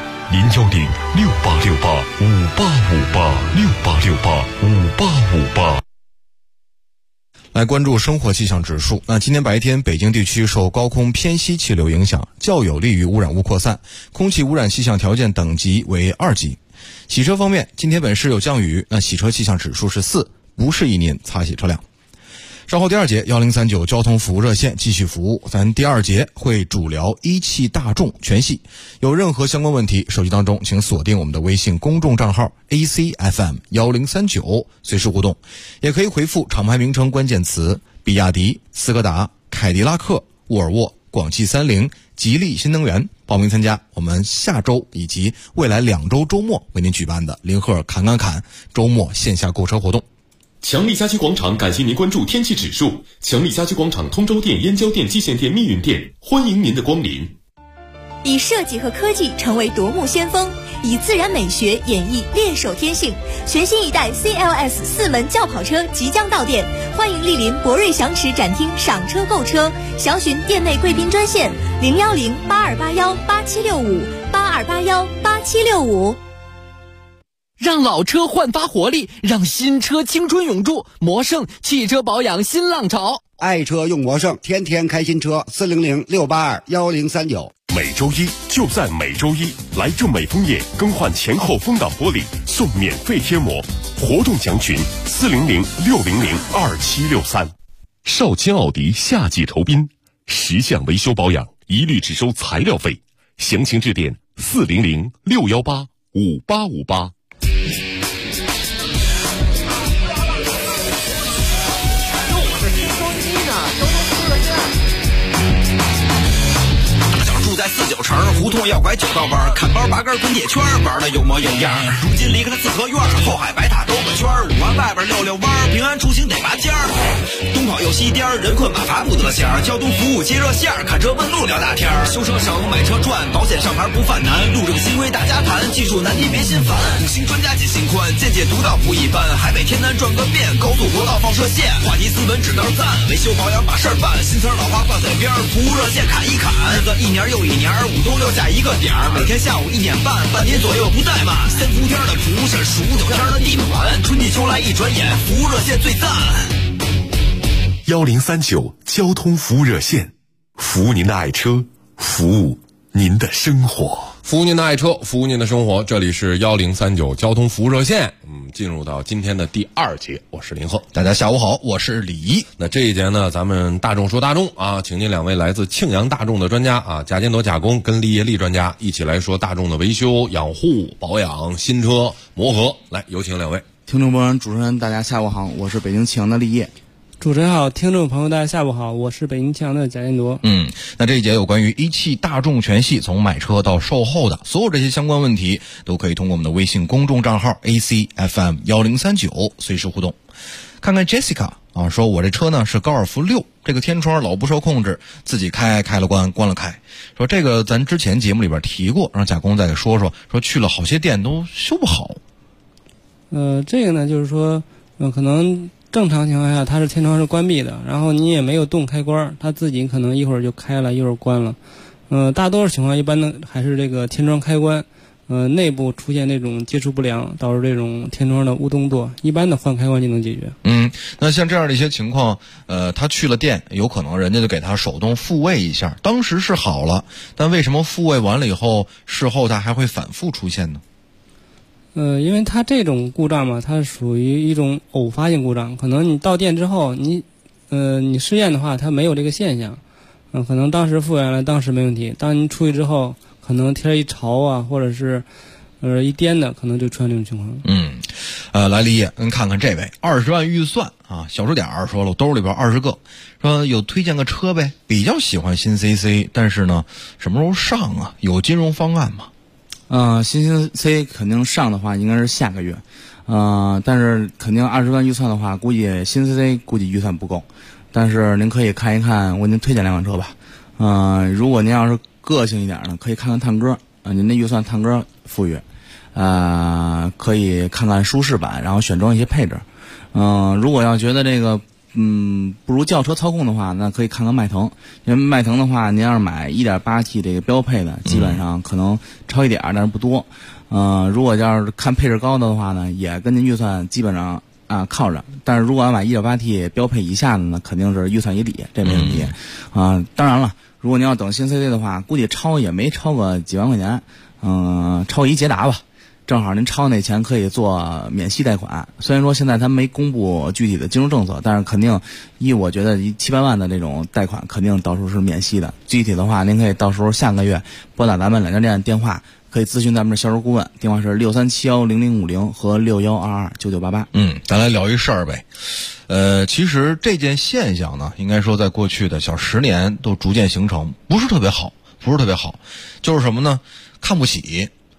，010-6868-5858，6868-5858。 来关注生活气象指数。那今天白天北京地区受高空偏西气流影响，较有利于污染物扩散，空气污染气象条件等级为2级。洗车方面，今天本市有降雨，那洗车气象指数是4，不适宜您擦洗车辆。稍后第2节1039交通服务热线继续服务，咱第2节会主聊一汽大众全系。有任何相关问题，手机当中请锁定我们的微信公众账号 ACFM1039，随时互动，也可以回复厂牌名称关键词比亚迪、斯柯达、凯迪拉克、沃尔沃、广汽30、吉利新能源，报名参加我们下周以及未来2周周末为您举办的林赫侃侃侃周末线下购车活动。 强力家居广场感谢您关注天气指数。强力家居广场通州店、燕郊店、蓟县店、密云店，欢迎您的光临。 以设计和科技成为夺目先锋，以自然美学演绎猎手天性。全新一代 CLS 4门轿跑车即将到店，欢迎莅临博瑞祥驰展厅赏车购车，详询店内贵宾专线010-8281-8765，8281-8765。 让老车焕发活力，让新车青春永驻。魔胜汽车保养新浪潮， 爱车用魔胜，天天开新车，400-682-1039。 每周一就在每周一，来正美枫叶更换前后风挡玻璃，送免费贴膜。活动详询400-600-2763。少卿奥迪夏季酬宾，10项维修保养一律只收材料费，详情致电400-618-5858。 在49城胡同要拐9道弯，看包拔根滚铁圈，玩的有模有样。如今离开了四合院，后海白塔兜个圈，5环外边溜弯，平安出行得拔尖儿。东跑又西颠，人困马乏不得闲。交通服务接热线，看车问路聊大天。修车省，买车赚，保险上牌不犯难。路政新规大家谈，技术难题别心烦。5星专家解心宽，见解独到不一般。海北天南转个遍，高速国道放射线。话题斯文指道赞，维修保养把事儿办。新词老话挂嘴边，服务热线砍一砍。日子一年又一年，5冬6夏一个点儿，每天下午1点半，半天左右不怠慢。3伏天的服务是数9天的地盘，春季秋来一转眼，服务热线最赞。 1039交通服务热线，服务您的爱车，服务您的生活。 服务您的爱车，服务您的生活。这里是1039交通服务热线。进入到今天的第2节，我是林鹤。 大家下午好，我是李怡。 那这一节呢，咱们大众说大众啊，请进2位来自庆阳大众的专家啊，贾建德贾工跟厉业力专家一起来说大众的维修、养护、保养、新车磨合。来，有请2位。 听众朋友们，主持人大家下午好，我是北京庆阳的厉业。 主持人好，听众朋友大家下午好，我是北京庆阳的贾建德。 那这一节有关于一汽大众全系从买车到售后的所有这些相关问题，都可以通过我们的微信公众账号 ACFM1039 随时互动。看看 Jessica 啊，说我这车呢是高尔夫6，这个天窗老不受控制，自己开了关，关了开。说这个咱之前节目里边提过，让贾工再给说去了好些店都修不好。 这个呢就是说可能正常情况下它是天窗是关闭的，然后你也没有动开关，它自己可能一会儿就开了一会儿关了。大多数情况一般的还是这个天窗开关内部出现这种接触不良，导致这种天窗的误动作，一般的换开关就能解决。 那像这样的一些情况他去了店，有可能人家就给他手动复位一下，当时是好了，但为什么复位完了以后事后它还会反复出现呢？ 因为它这种故障嘛，它属于一种偶发性故障，可能你到店之后你试验的话它没有这个现象，可能当时复原了，当时没问题，当你出去之后可能天一潮啊，或者是一颠的，可能就出现这种情况。 来李野，您看看这位20万预算啊，小数点说了，兜里边20个，说有推荐个车呗，比较喜欢新 CC， 但是呢什么时候上啊？有金融方案吗？ 新 C 肯定上的话应该是下个月，但是肯定20万预算的话，估计新 CC 估计预算不够，但是您可以看一看，我给您推荐2款车吧。如果您要是个性一点呢，可以看看探歌，您的预算探歌富裕，可以看看舒适版，然后选装一些配置。如果要觉得这个不如轿车操控的话，那可以看看迈腾。因为迈腾的话，您要是买 1.8T 这个标配的，基本上可能超一点，但是不多。如果要是看配置高的话呢，也跟您预算基本上靠着。但是如果要买 1.8T 标配以下的呢，肯定是预算以里，这没问题。当然了，如果您要等新 CC 的话，估计超也没超个几万块钱，超一捷达吧。正好您超那钱可以做免息贷款，虽然说现在他没公布具体的金融政策，但是肯定我觉得700万的这种贷款肯定到时候是免息的。具体的话，您可以到时候下个月拨打咱们2家店电话，可以咨询咱们的销售顾问，电话是63710050和61229988。 咱来聊一事儿呗。其实这件现象呢，应该说在过去的小10年都逐渐形成，不是特别好，就是什么呢？看不起。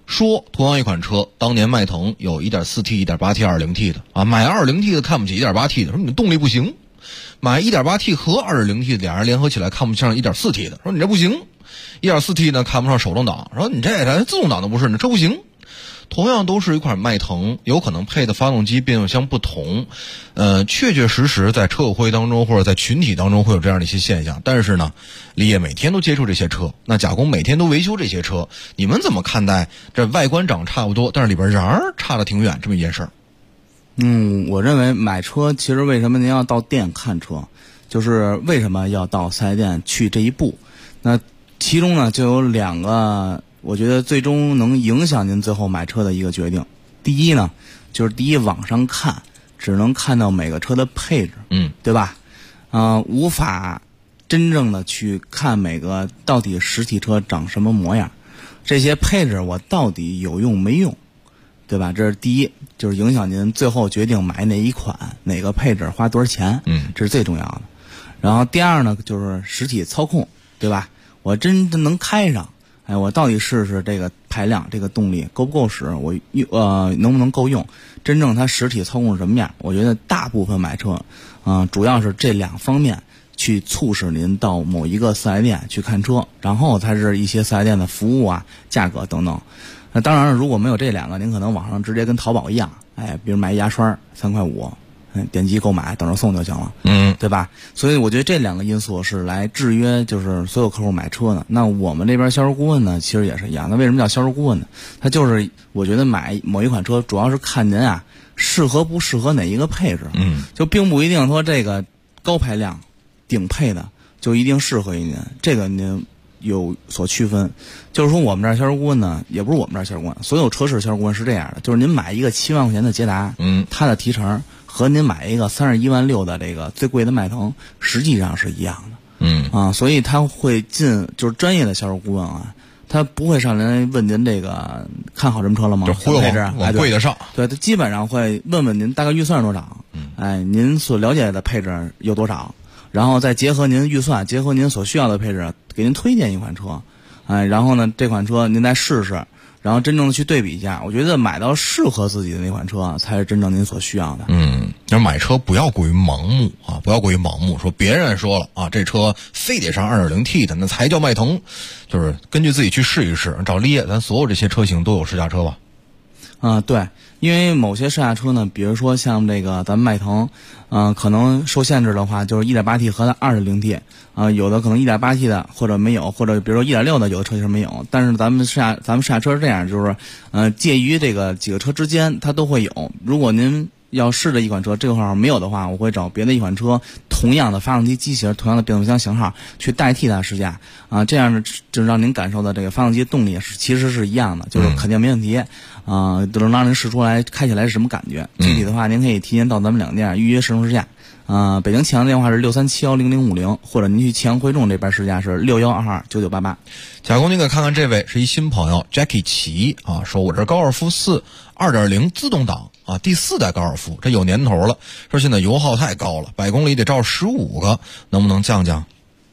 说同样一款车，当年迈腾有 1.4T、1.8T、2.0T 的啊，买 2.0T 的看不起 1.8T 的，说你的动力不行；买 1.8T 和 2.0T 的俩人联合起来看不上 1.4T 的，说你这不行。1.4T 呢看不上手动挡，说你这连自动挡都不是，你这不行。同样都是一款迈腾，有可能配的发动机变速箱不同，确确实实在车友会当中或者在群体当中会有这样的一些现象。但是呢，李野每天都接触这些车，那甲工每天都维修这些车，你们怎么看待这外观长差不多，但是里边瓤儿差得挺远这么一件事儿？ 我认为买车其实为什么您要到店看车，就是为什么要到4S店去这一步。那其中呢就有2个。我觉得最终能影响您最后买车的一个决定。第一呢，就是第一，网上看只能看到每个车的配置，对吧？无法真正的去看每个到底实体车长什么模样，这些配置我到底有用没用，对吧？这是第一，就是影响您最后决定买哪一款、哪个配置、花多少钱，这是最重要的。然后第二呢，就是实体操控，对吧？我真的能开上。我到底试试这个排量，这个动力够不够使？我能不能够用？真正它实体操控是什么样？我觉得大部分买车，主要是这2方面去促使您到某一个4S店去看车，然后才是一些4S店的服务啊、价格等等。那当然了，如果没有这2个，您可能网上直接跟淘宝一样，比如买牙刷3块5。点击购买，等着送就行了，对吧？所以我觉得这2个因素是来制约，就是所有客户买车的。那我们这边销售顾问呢，其实也是一样。那为什么叫销售顾问呢？他就是我觉得买某一款车，主要是看您啊适合不适合哪一个配置，就并不一定说这个高排量、顶配的就一定适合于您，这个您有所区分。就是说我们这儿销售顾问呢，也不是我们这儿销售顾问，所有车市销售顾问是这样的，就是您买一个7万块钱的捷达，它的提成和您买一个31万6的这个最贵的迈腾实际上是一样的，所以他会就是专业的销售顾问啊，他不会上来问您这个看好这么车了吗？ 就忽悠往贵的上， 对，他基本上会问问您大概预算是多少，您所了解的配置有多少，然后再结合您预算，结合您所需要的配置，给您推荐一款车，然后呢这款车您再试试。然后真正的去对比一下，我觉得买到适合自己的那款车才是真正您所需要的。 那买车不要过于盲目啊，不要过于盲目。说别人说了啊，这车非得上 2.0T 的，那才叫迈腾。就是根据自己去试一试。找李野，咱所有这些车型都有试驾车吧？ 对，因为某些试驾车呢，比如说像这个咱们迈腾，可能受限制的话，就是 1.8T 和 2.0T，有的可能 1.8T 的或者没有，或者比如说 1.6 的有的车型没有。但是咱们试驾车是这样，就是介于这个几个车之间，它都会有。如果您要试的一款车，这个号没有的话，我会找别的一款车，同样的发动机机型、同样的变速箱型号去代替它试驾这样呢，就让您感受到这个发动机动力其实是一样的，就是肯定没问题都能让您试出来开起来是什么感觉。具体的话，您可以提前到咱们2店预约试乘试驾。北京启阳的电话是6371050，或者您去启阳汇众这边试驾是61229988。 贾工，您给看看这位是一新朋友 Jackie 奇说我这高尔夫4 2.0 自动挡第4代高尔夫，这有年头了，说现在油耗太高了，100公里得照15个，能不能降降？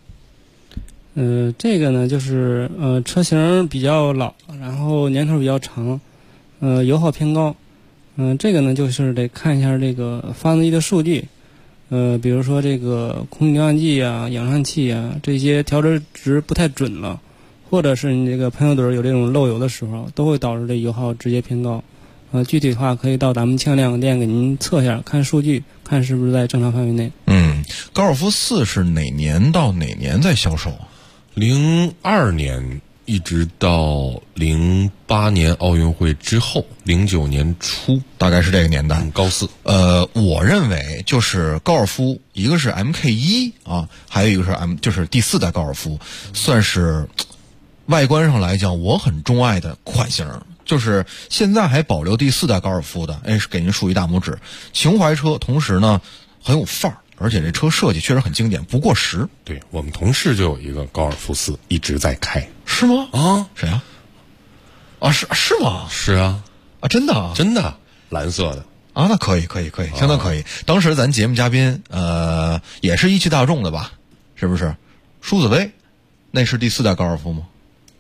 这个呢就是车型比较老，然后年头比较长，油耗偏高。这个呢就是得看一下这个发动机的数据。比如说这个空气净化器啊、氧上气啊这些调整值不太准了，或者是你这个喷油嘴有这种漏油的时候，都会导致这油耗直接偏高。具体的话可以到咱们清亮店给您测一下，看数据，看是不是在正常范围内。 高尔夫4是哪年到哪年在销售 ？02年一直到08年奥运会之后，09年初， 大概是这个年代。 高4。 我认为就是高尔夫，一个是 MK1还有一个是就是第4代高尔夫，算是外观上来讲我很钟爱的款型。就是现在还保留第4代高尔夫的，是给您竖一大拇指。情怀车，同时呢很有范儿，而且这车设计确实很经典，不过时。 对，我们同事就有一个高尔夫4一直在开。 是吗？谁啊？是吗？ 是啊， 真的真的，蓝色的那可以，相当可以。当时咱节目嘉宾也是一汽大众的吧？是不是？舒子威，那是第4代高尔夫吗？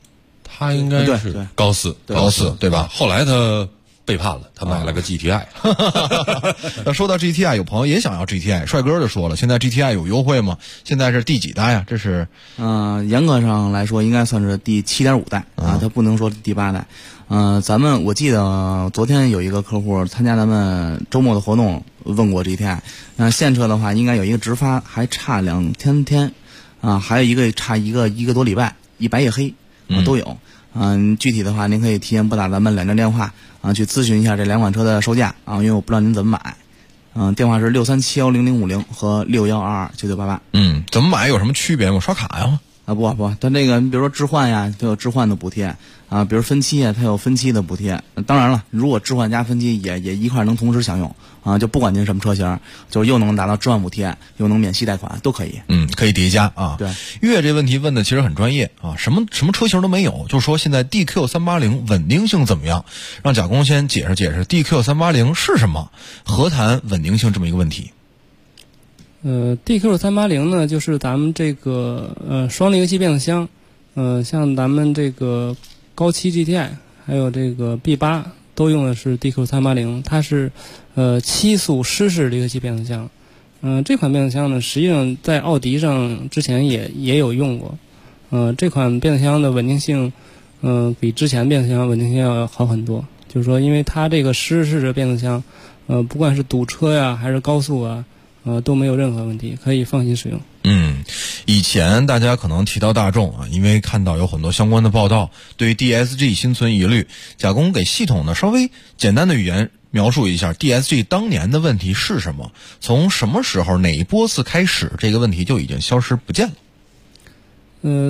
他应该是高四对吧？后来他背叛了，他买了个 GTI。 那说到 GTI， 有朋友也想要 GTI， 帅哥就说了，现在 GTI 有优惠吗？现在是第几代呀？这是严格上来说应该算是第 7.5 代啊，它不能说第8代。我记得昨天有一个客户参加咱们周末的活动，问过 GTI。现车的话应该有一个直发，还差2天啊，还有一个差一个多礼拜，一白一黑都有。具体的话您可以提前拨打咱们2家电话去咨询一下这2款车的售价啊，因为我不知道您怎么买。电话是637100050和61229988。 怎么买有什么区别吗？刷卡呀？ 不，它这个你比如说置换呀，它有置换的补贴啊，比如分期呀，它有分期的补贴。当然了，如果置换加分期也一块能同时享用啊，就不管您什么车型，就是又能达到置换补贴，又能免息贷款，都可以。 可以叠加啊。 对， 月这问题问的其实很专业啊，什么车型都没有，就说现在 DQ380 稳定性怎么样？让贾工先解释解释 DQ380 是什么，何谈稳定性这么一个问题。 DQ380 呢，就是咱们这个双离合器变速箱，像咱们这个高7 GTI 还有这个 B8 都用的是 DQ380，它是7速湿式离合器变速箱。这款变速箱呢，实际上在奥迪上之前也有用过。这款变速箱的稳定性，比之前变速箱稳定性要好很多。就是说，因为它这个湿式的变速箱，不管是堵车呀还是高速啊。都没有任何问题，可以放心使用。 以前大家可能提到大众啊，因为看到有很多相关的报道，对 DSG 心存疑虑。贾工给系统呢稍微简单的语言描述一下 DSG 当年的问题是什么，从什么时候哪一波次开始这个问题就已经消失不见了。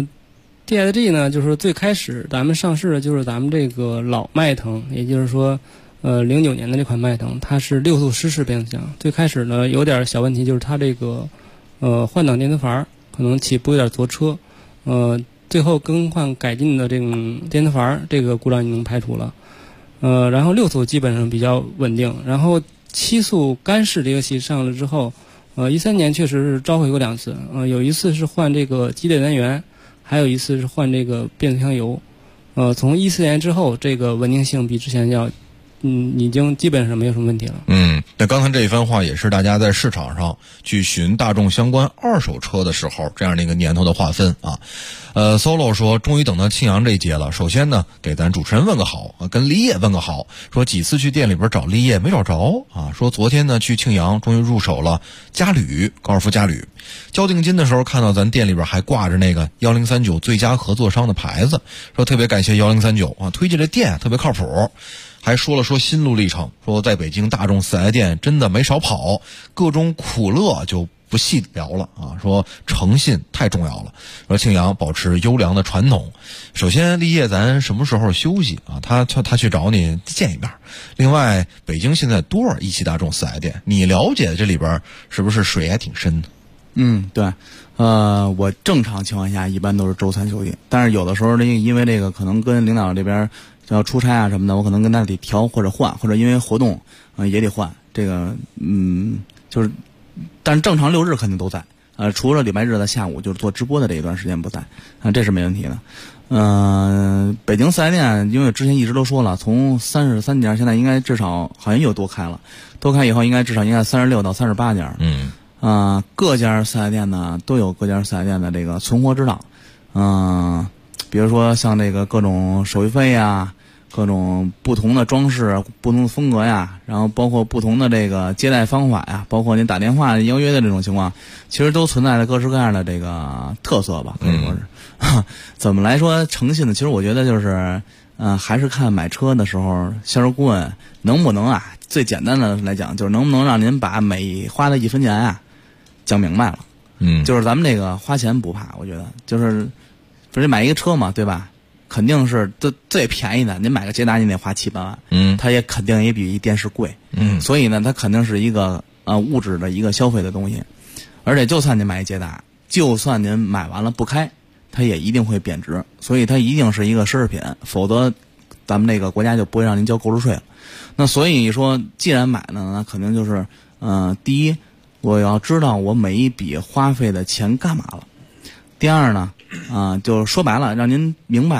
DSG 呢，就是最开始咱们上市的就是咱们这个老迈腾，也就是说09年的这款迈腾，它是6速湿式变速箱。最开始呢有点小问题，就是它这个换挡电磁阀可能起步有点坐车，最后更换改进的这种电磁阀，这个故障已经排除了。然后6速基本上比较稳定，然后7速干式离合器上了之后，13年确实是召回过2次，有一次是换这个机电单元，还有一次是换这个变速箱油。从14年之后，这个稳定性比之前要已经基本上没有什么问题了。 那刚才这一番话也是大家在市场上去寻大众相关二手车的时候这样的一个年头的划分啊。Solo 说终于等到庆阳这一节了，首先呢给咱主持人问个好啊，跟立业问个好，说几次去店里边找立业没找着啊，说昨天呢去庆阳终于入手了嘉旅高尔夫嘉旅，交定金的时候看到咱店里边还挂着那个1039最佳合作商的牌子，说特别感谢1039啊，推荐这店特别靠谱。还说了心路历程，说在北京大众4S店真的没少跑，各种苦乐就不细聊了啊。说诚信太重要了，说庆阳保持优良的传统。首先立业咱什么时候休息啊？他去找你见一面。另外北京现在多少一汽大众4S店，你了解这里边是不是水还挺深的？ 对，我正常情况下一般都是周3休息，但是有的时候因为这个可能跟领导这边要出差啊什么的，我可能跟他得调或者换，或者因为活动也得换。这个就是，但是正常6日肯定都在，除了礼拜日的下午就是做直播的这一段时间不在，这是没问题的。北京4S店因为之前一直都说了，从33家现在应该至少好像又多开了，多开以后至少应该36到38家。各家4S店呢都有各家4S店的这个存活之道。比如说像这个各种手续费呀，各种不同的装饰、不同的风格呀，然后包括不同的这个接待方法呀，包括您打电话邀约的这种情况，其实都存在着各式各样的这个特色吧，可以说是。怎么来说诚信呢？其实我觉得就是还是看买车的时候销售顾问能不能最简单的来讲就是能不能让您把每花的1分钱讲明白了。就是咱们这个花钱不怕，我觉得就是不是买一个车嘛，对吧？肯定是最便宜的，您买个捷达你得花7-8万，它也肯定也比电视贵，所以呢，它肯定是一个物质的一个消费的东西，而且就算您买一捷达，就算您买完了不开，它也一定会贬值，所以它一定是一个奢侈品，否则咱们那个国家就不会让您交购置税了。那所以说，既然买呢，那肯定就是第一，我要知道我每一笔花费的钱干嘛了。第二呢，就说白了，让您明白，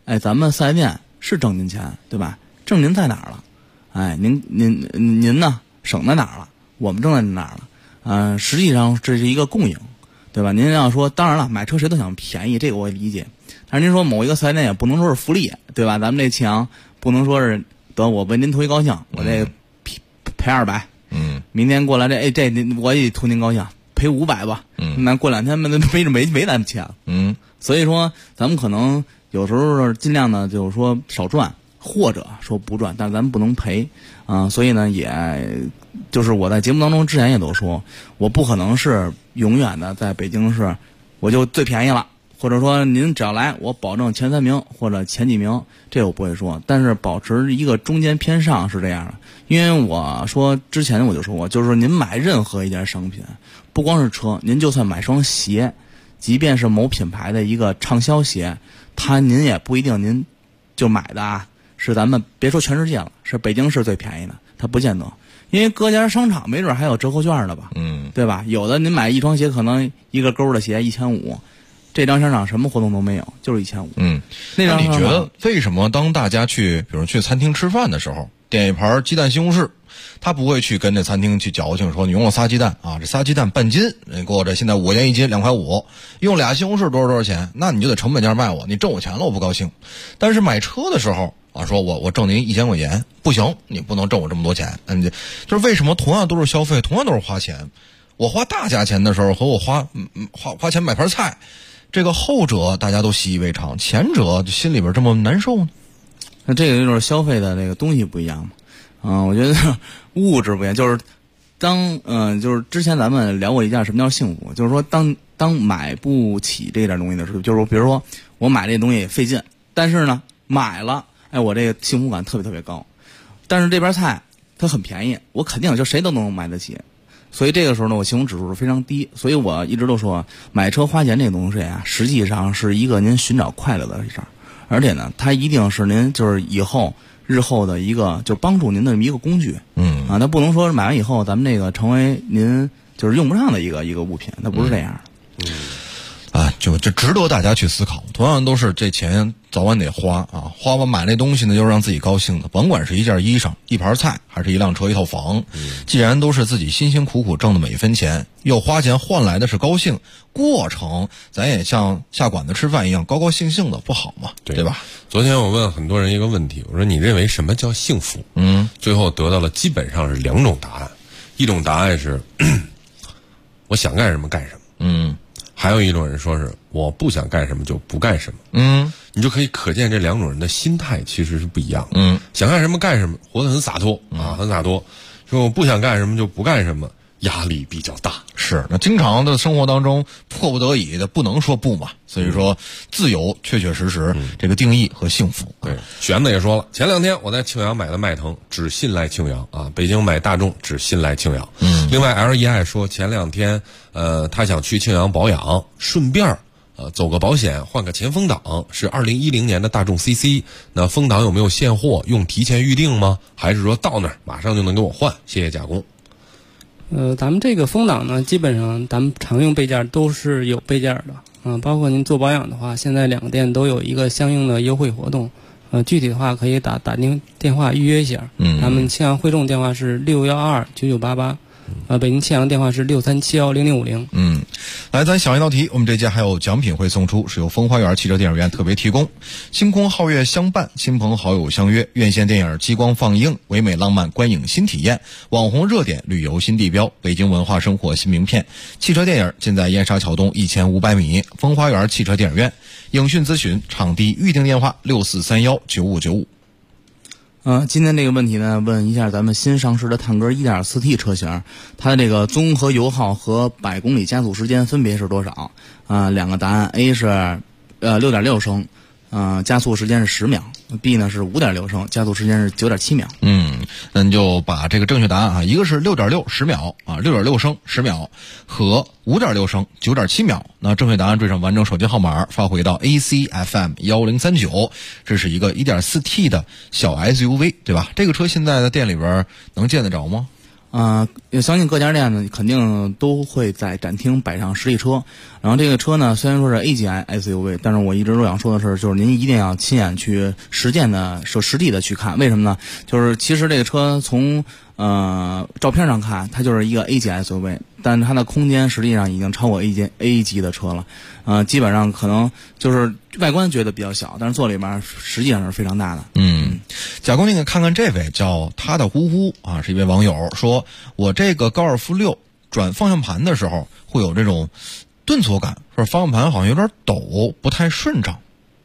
哎，咱们四 S 店是挣您钱，对吧？挣您在哪儿了？哎，您呢省在哪儿了？我们挣在哪儿了？实际上这是一个共赢，对吧？您要说，当然了，买车谁都想便宜，这个我也理解。但是您说某一个四 S 店也不能说是福利，对吧？咱们这庆不能说是得我为您图一高兴，我这赔200，明天过来这我也图您高兴，赔500吧，那过2天没咱们钱了，所以说咱们可能有时候尽量呢，就是说少赚，或者说不赚，但是咱们不能赔所以呢，也就是我在节目当中之前也都说，我不可能是永远的在北京市我就最便宜了。或者说您只要来，我保证前3名或者前几名，这我不会说，但是保持一个中间偏上是这样的。因为我说之前我就说过，就是说您买任何一件商品，不光是车，您就算买双鞋，即便是某品牌的一个畅销鞋，您也不一定您就买的是咱们别说全世界了，是北京市最便宜的，它不见得。因为各家商场没准还有折扣券的吧，对吧？有的您买一双鞋可能一个勾的鞋1500。这张商场什么活动都没有，就是1500。 那你觉得为什么当大家比如去餐厅吃饭的时候，点一盘鸡蛋西红柿，他不会去跟这餐厅去矫情说你用了仨鸡蛋这仨鸡蛋半斤，你给我这现在5元1斤2块5，用俩西红柿多少钱？那你就得成本价卖我，你挣我钱了我不高兴。但是买车的时候说我挣您1000块钱，不行，你不能挣我这么多钱。就是为什么同样都是消费，同样都是花钱，我花大价钱的时候和我花钱买盘菜。这个后者大家都习以为常，前者就心里边这么难受呢？ 那这个就是消费的这个东西不一样嘛。我觉得物质不一样，就是就是之前咱们聊过一件什么叫幸福，就是说当买不起这点东西的时候，就是比如说我买这东西费劲，但是呢买了，我这个幸福感特别特别高。但是这边菜它很便宜，我肯定就谁都能买得起。所以这个时候呢，我幸福指数是非常低，所以我一直都说，买车花钱这个东西实际上是一个您寻找快乐的事儿，而且呢，它一定是您就是日后的一个就帮助您的一个工具，它不能说买完以后咱们这个成为您就是用不上的一个物品，它不是这样的。 就值得大家去思考。同样都是这钱早晚得花花完买那东西呢，就是让自己高兴的，甭管是一件衣裳、一盘菜，还是一辆车、一套房，既然都是自己辛辛苦苦挣的每一分钱，又花钱换来的是高兴，过程咱也像下馆子吃饭一样高高兴兴的，不好吗？对吧？ 昨天我问很多人一个问题，我说你认为什么叫幸福？最后得到了基本上是2种答案，一种答案是我想干什么干什么，还有一种人说是我不想干什么就不干什么。你就可以可见这2种人的心态其实是不一样的。想干什么干什么，活得很洒脱很洒脱。说我不想干什么就不干什么，压力比较大。 是，那经常的生活当中迫不得已的不能说不嘛，所以说自由确确实实这个定义和幸福。 对，玄子也说了，前2天我在庆阳买的迈腾，只信赖庆阳北京买大众只信赖庆阳。另外 LEI 说前2天他想去庆阳保养，顺便走个保险换个前风挡，是2010年的大众 CC， 那风挡有没有现货，用提前预定吗？还是说到那儿马上就能给我换？谢谢加工。 咱们这个风挡呢，基本上咱们常用备件都是有备件的包括您做保养的话，现在2个店都有一个相应的优惠活动。具体的话可以打您电话预约一下。咱们庆阳汇众电话是6129988。北京庆阳电话是63710050。 来，咱小一道题，我们这届还有奖品会送出，是由风花园汽车电影院特别提供。星空皓月相伴，亲朋好友相约，院线电影激光放映，唯美浪漫观影新体验，网红热点旅游新地标，北京文化生活新名片。汽车电影尽在燕莎桥东1500米，风花园汽车电影院。影讯咨询场地预订电话64319595。 今天这个问题呢，问一下咱们新上市的探歌 1.4T 车型，它的这个综合油耗和100公里加速时间分别是多少？2个答案 ，A 是6.6升，加速时间是10秒 ，B 呢是5.6升，加速时间是9.7秒。 那你就把这个正确答案一个是6.6 10秒6.6升10秒和5.6升9.7秒。那正确答案缀上完整手机号码发回到 ACFM 1039，这是一个 1.4T 的小 SUV， 对吧？这个车现在的店里边能见得着吗？ 相信各家店呢肯定都会在展厅摆上实体车。然后这个车呢虽然说是 A 级 SUV， 但是我一直都想说的是，就是您一定要亲眼去实地的去看。为什么呢？就是其实这个车从照片上看，它就是一个 A 级 SUV， 但是它的空间实际上已经超过 A 级的车了。基本上可能就是外观觉得比较小，但是坐里边实际上是非常大的。 贾公，那个看看这位叫他的呼呼啊，是一位网友说，我这个高尔夫6转方向盘的时候会有这种顿挫感，说方向盘好像有点抖，不太顺畅。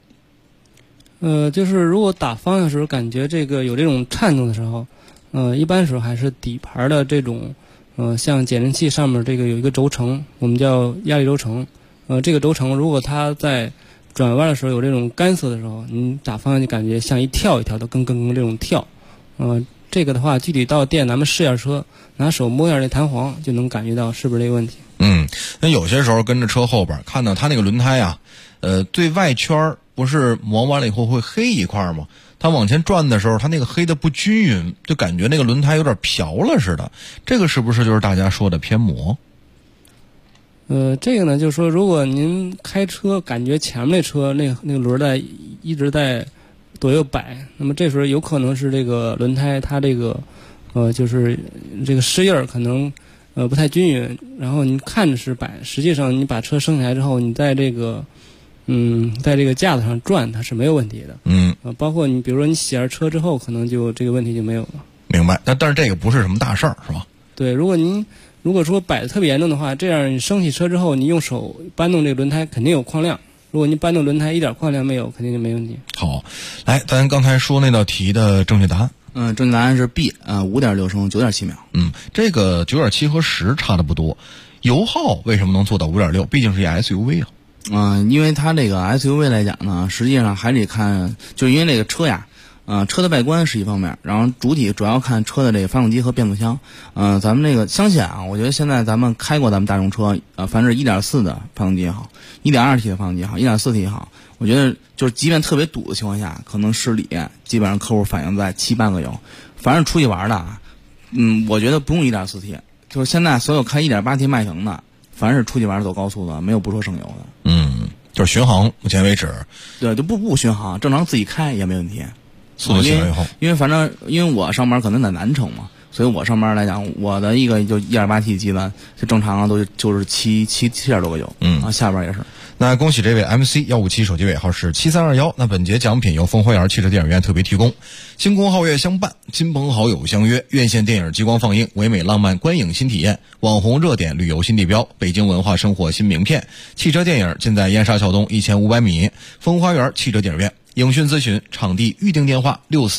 就是如果打方向时候感觉这个有这种颤动的时候，一般时候还是底盘的这种，像减震器上面这个有一个轴承，我们叫压力轴承。这个轴承如果它在转弯的时候有这种干涩的时候，你打方向就感觉像一跳一跳的，更这种跳。这个的话，具体到店咱们试下车，拿手摸一下这弹簧，就能感觉到是不是这个问题。 那有些时候跟着车后边看到它那个轮胎啊，对外圈不是磨完了以后会黑一块吗？它往前转的时候，它那个黑的不均匀，就感觉那个轮胎有点漂了似的。这个是不是就是大家说的偏磨？ 这个呢，就是说，如果您开车感觉前面那车那个轮带一直在左右摆，那么这时候有可能是这个轮胎它这个就是这个湿印可能不太均匀，然后你看着是摆，实际上你把车升起来之后，你在这个架子上转，它是没有问题的。包括你比如说你洗下车之后，可能就这个问题就没有了。 明白。但是这个不是什么大事儿，是吧？ 对，如果说摆的特别严重的话，这样你升起车之后，你用手搬动这个轮胎肯定有框量。如果你搬动轮胎一点框量没有，肯定就没问题。 好，来，咱刚才说那道题的正确答案。 正确答案是 B， 5.6升 9.7秒。 这个 9.7 和10差的不多。油耗为什么能做到 5.6？ 毕竟是一 SUV 啊。 因为它这个 SUV 来讲呢，实际上还得看，就是因为这个车呀，车的外观是一方面，然后主体主要看车的这个发动机和变速箱。咱们这个相信啊，我觉得现在咱们开过咱们大众车，凡是 1.4 的发动机也好， 1.2T 的发动机也好， 1.4T 也好，我觉得就是即便特别堵的情况下，可能失礼基本上客户反映在7-8个油。凡是出去玩的啊，我觉得不用 1.4T， 就是现在所有开 1.8T 迈腾的，凡是出去玩走高速的，没有不说省油的。 就是巡航，目前为止， 对，就不巡航，正常自己开也没问题。 速度起来以后， 因为我上班可能在南城嘛，所以我上班来讲，我的一个就 1.8T 机的，就正常都就是7点多个油。下边也是。 那恭喜这位 MC157 手机尾号是7321。那本节奖品由风花园汽车电影院特别提供，星空皓月相伴，亲朋好友相约，院线电影激光放映，唯美浪漫观影新体验，网红热点旅游新地标，北京文化生活新名片。汽车电影尽在燕莎桥东1500米风花园汽车电影院。影讯咨询场地预订电话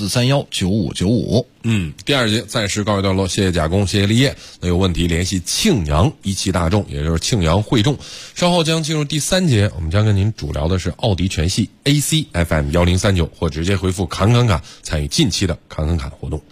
64319595。 第二节暂时告一段落，谢谢贾工，谢谢立业。那有问题联系庆阳一汽大众，也就是庆阳汇众。稍后将进入第3节，我们将跟您主聊的是奥迪全系 AC FM 1039，或直接回复侃侃侃参与近期的侃侃侃活动。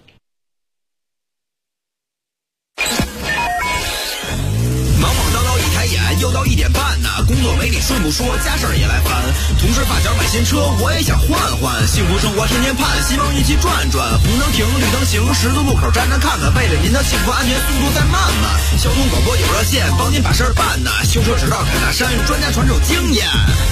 又到1点半呢，工作没你顺不说，家事儿也来烦。同事发小买新车，我也想换换。幸福生活天天盼，希望一起转转。红灯停，绿灯行，十字路口站站看看，为了您的幸福安全，速度再慢慢。交通广播有热线，帮您把事儿办呢。修车直到凯大山，专家传授经验。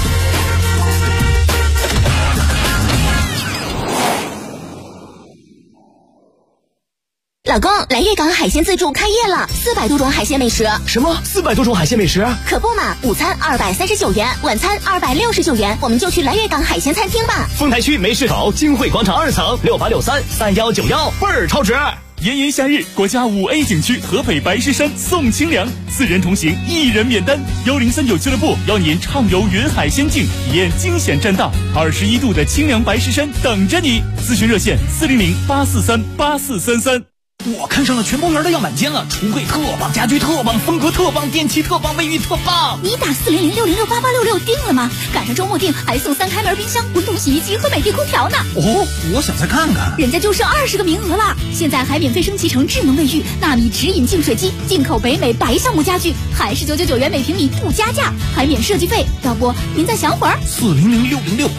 老公，来粤港海鲜自助开业了，400多种海鲜美食。 什么400多种海鲜美食？ 可不嘛，午餐239元，晚餐269元，我们就去来粤港海鲜餐厅吧。 丰台区梅市口金汇广场2层68633191，倍儿超值。 炎炎夏日，国家5A 景区合肥白石山送清凉，4人同行1人免单。1039俱乐部邀您畅游云海仙境，体验惊险栈道，21度的清凉白石山等着你。咨询热线400-843-8433。 我看上了全包园的样板间了，橱柜特棒，家具特棒，风格特棒，电器特棒，卫浴特棒。 你打400-606-8866定了吗？赶上周末定还送3开门冰箱、滚筒洗衣机和美的空调呢。 我想再看看。 人家就剩20个名额了，现在还免费升级成智能卫浴、纳米直饮净水机，进口北美白橡木家具，还是999元每平米不加价，还免设计费。要不您再想会儿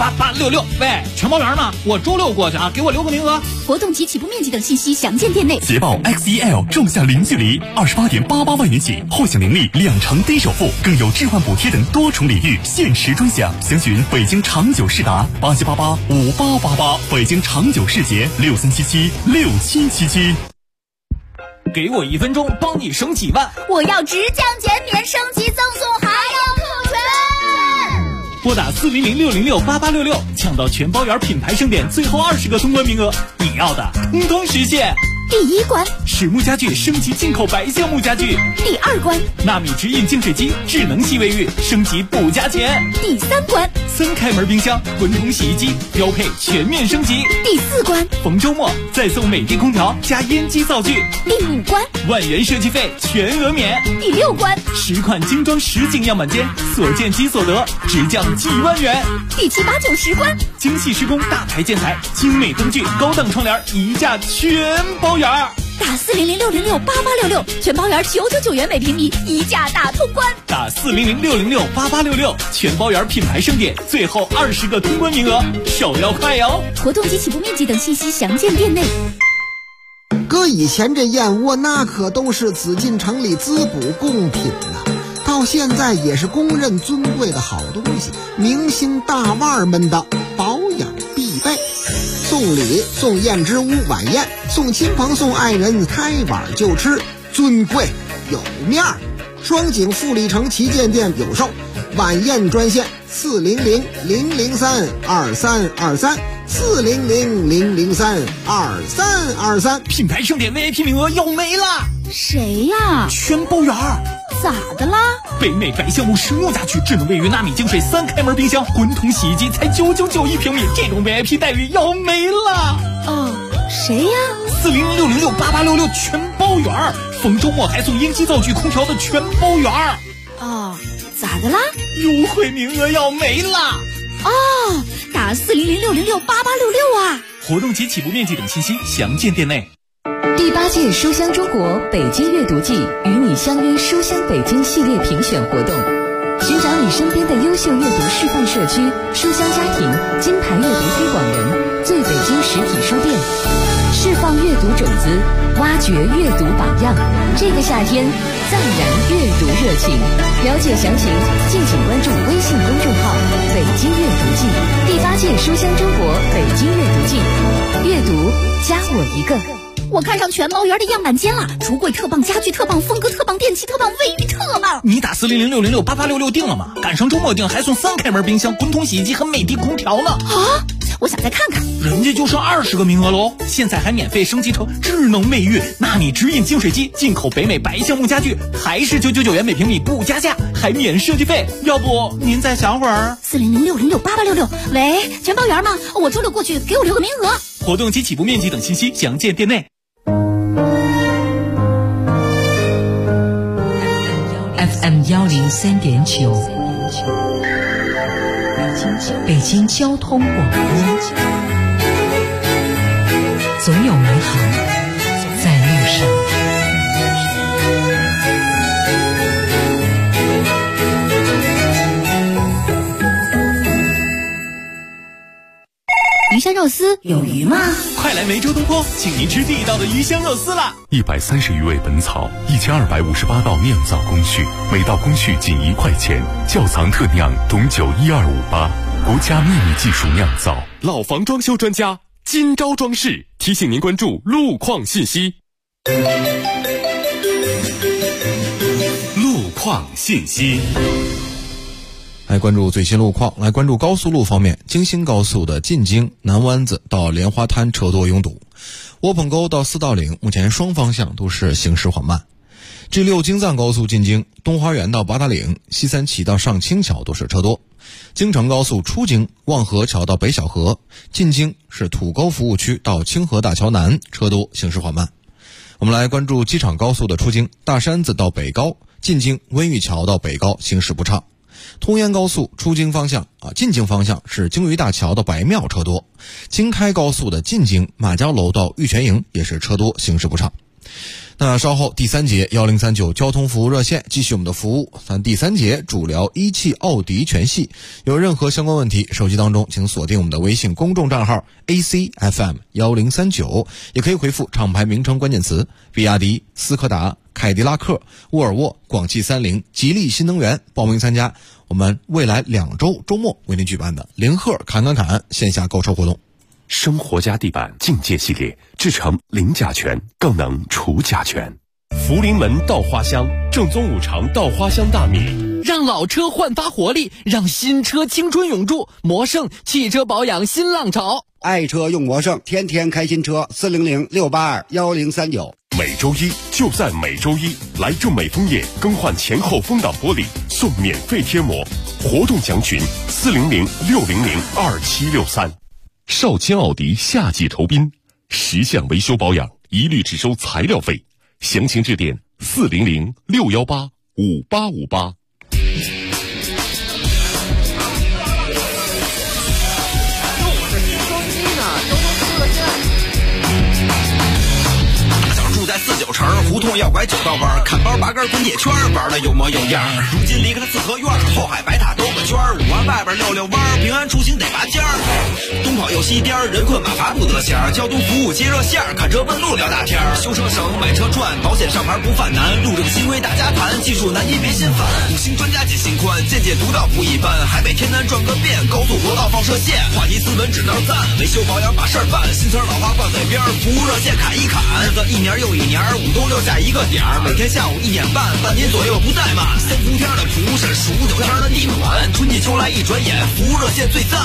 ？400-606-8866。喂，全包园吗？我周6过去啊，给我留个名额。 活动及起步面积等信息详见店内。 捷豹 XEL 仲夏零距离28.88万元起，获享年利2成低首付，更有置换补贴等多重礼遇，限时专享。详询北京长久世达87885888，北京长久世捷63776777。 给我1分钟，帮你省几万。 我要直降减免，升级赠送还要特权。 拨打400-606-8866，抢到全包圆品牌盛典最后20个通关名额，你要的通通实现。 第1关， 实木家具升级进口白橡木家具。 第2关， 纳米直饮净水机智能系卫浴升级不加钱。 第3关 ，3开门冰箱滚筒洗衣机标配全面升级。 第4关， 逢周末再送美的空调加烟机灶具。 第5关， 万元设计费全额免。 第6关 ，10款精装实景样板间，所见即所得，直降几万元。 第7、8、9、10关， 精细施工大牌建材，精美灯具，高档窗帘，一价全包圆。 打400-606-8866，全包圆999元每平米，一价大通关。 打400-606-8866，全包圆品牌盛典最后20个通关名额，手要快哟！ 活动及起步面积等信息详见店内。 搁以前这燕窝那可都是紫禁城里滋补贡品呐，到现在也是公认尊贵的好东西，明星大腕们的保养必备。送礼送燕之屋晚宴，送亲朋送爱人开碗就吃，尊贵有面儿。双井富力城旗舰店有售，晚宴专线400-003-2323，400-003-2323。 品牌盛典 VIP 名额要没了。 谁呀？ 全包圆。 咋的啦？ 北美白橡木实木家具智能卫浴纳米净水3开门冰箱滚筒洗衣机才999一平米，这种 VIP 待遇要没了。 哦，谁呀 ？400-606-8866全包圆，逢周末还送烟机灶具空调的全包圆。 哦，咋的啦？ 优惠名额要没了。 哦，打400-606-8866啊！ 活动及起步面积等信息详见店内。 第8届书香中国北京阅读季与你相约书香北京系列评选活动，寻找你身边的优秀阅读示范社区、书香家庭、金牌阅读推广人、最北京实体书店，释放阅读种子，挖掘阅读榜样。这个夏天，暂燃阅读热情。了解详情，敬请关注微信公众号“北京阅读季”。第8届书香中国北京阅读季，阅读加我一个。 我看上全包圆的样板间了，橱柜特棒，家具特棒，风格特棒，电器特棒，卫浴特棒。 你打400-606-8866订了吗？赶上周末订还送3开门冰箱、滚筒洗衣机和美的空调呢。 啊！我想再看看。 人家就剩20个名额喽，现在还免费升级成智能卫浴，纳米直饮净水机，进口北美白橡木家具，还是999元每平米不加价，还免设计费。要不您再想会儿 ？400-606-8866。喂，全包圆吗？我周6过去，给我留个名额。 活动及起步面积等信息详见店内。 FM 103.9，北京交通广播，总有美好在路上。 鱼香肉丝有鱼吗？ 快来梅州东坡，请您吃地道的鱼香肉丝啦 ！130余味本草，1258道酿造工序，每道工序仅1块钱。窖藏特酿董酒12588，国家秘密技术酿造。 老房装修专家金招装饰提醒您关注路况信息。 路况信息。 来关注最新路况，来关注高速路方面，京新高速的进京南湾子到莲花滩车多拥堵，窝棚沟到4道岭目前双方向都是行驶缓慢。G6京藏高速进京东花园到八达岭、西三旗到上清桥都是车多。京承高速出京望河桥到北小河，进京是土沟服务区到清河大桥南车多，行驶缓慢。我们来关注机场高速的出京大山子到北高，进京温榆桥到北高行驶不畅。通燕高速出京方向进京方向是京渝大桥到白庙车多，京开高速的进京马家楼到玉泉营也是车多，行驶不畅。 那稍后第3节1039交通服务热线继续我们的服务。咱第3节主聊一汽奥迪全系，有任何相关问题，手机当中请锁定我们的微信公众账号 ACFM1039，也可以回复厂牌名称关键词比亚迪、斯柯达、凯迪拉克、沃尔沃、广汽30、吉利新能源，报名参加我们未来2周周末为您举办的零赫侃线下购车活动。 生活家地板境界系列，制成零甲醛，更能除甲醛。福临门稻花香，正宗5常稻花香大米， 让老车焕发活力，让新车青春永驻。魔盛汽车保养新浪潮， 爱车用魔盛，天天开新车，400-682-1039。 每周一就在每周一，来正美枫叶更换前后风挡玻璃送免费贴膜，活动详询400-600-2763。少谦奥迪夏季酬宾，10项维修保养一律只收材料费，详情致电400-618-5858。 住在49城胡同要拐9道弯，看包拔根滚铁圈，玩的有模有样。如今离开了四合院，后海白塔兜个圈，5环外边溜溜弯，平安出行得拔尖儿。东跑右西颠，人困马乏不得闲，交通服务接热线，看车问路聊大天，修车省买车赚，保险上牌不犯难，路政新规大家谈，技术难题别心烦。5星专家解心宽，见解独到不一般，海北天南转个遍，高速国道放射线，话题斯文指道赞，维修保养把事儿办，新词老话挂嘴边，服务热线砍一砍，日子一年又一年，5冬6夏一个点儿，每天下午1点半，半年左右不怠慢。3伏天的蒲是数9天的地暖，春季秋来一转眼，服务热线最赞。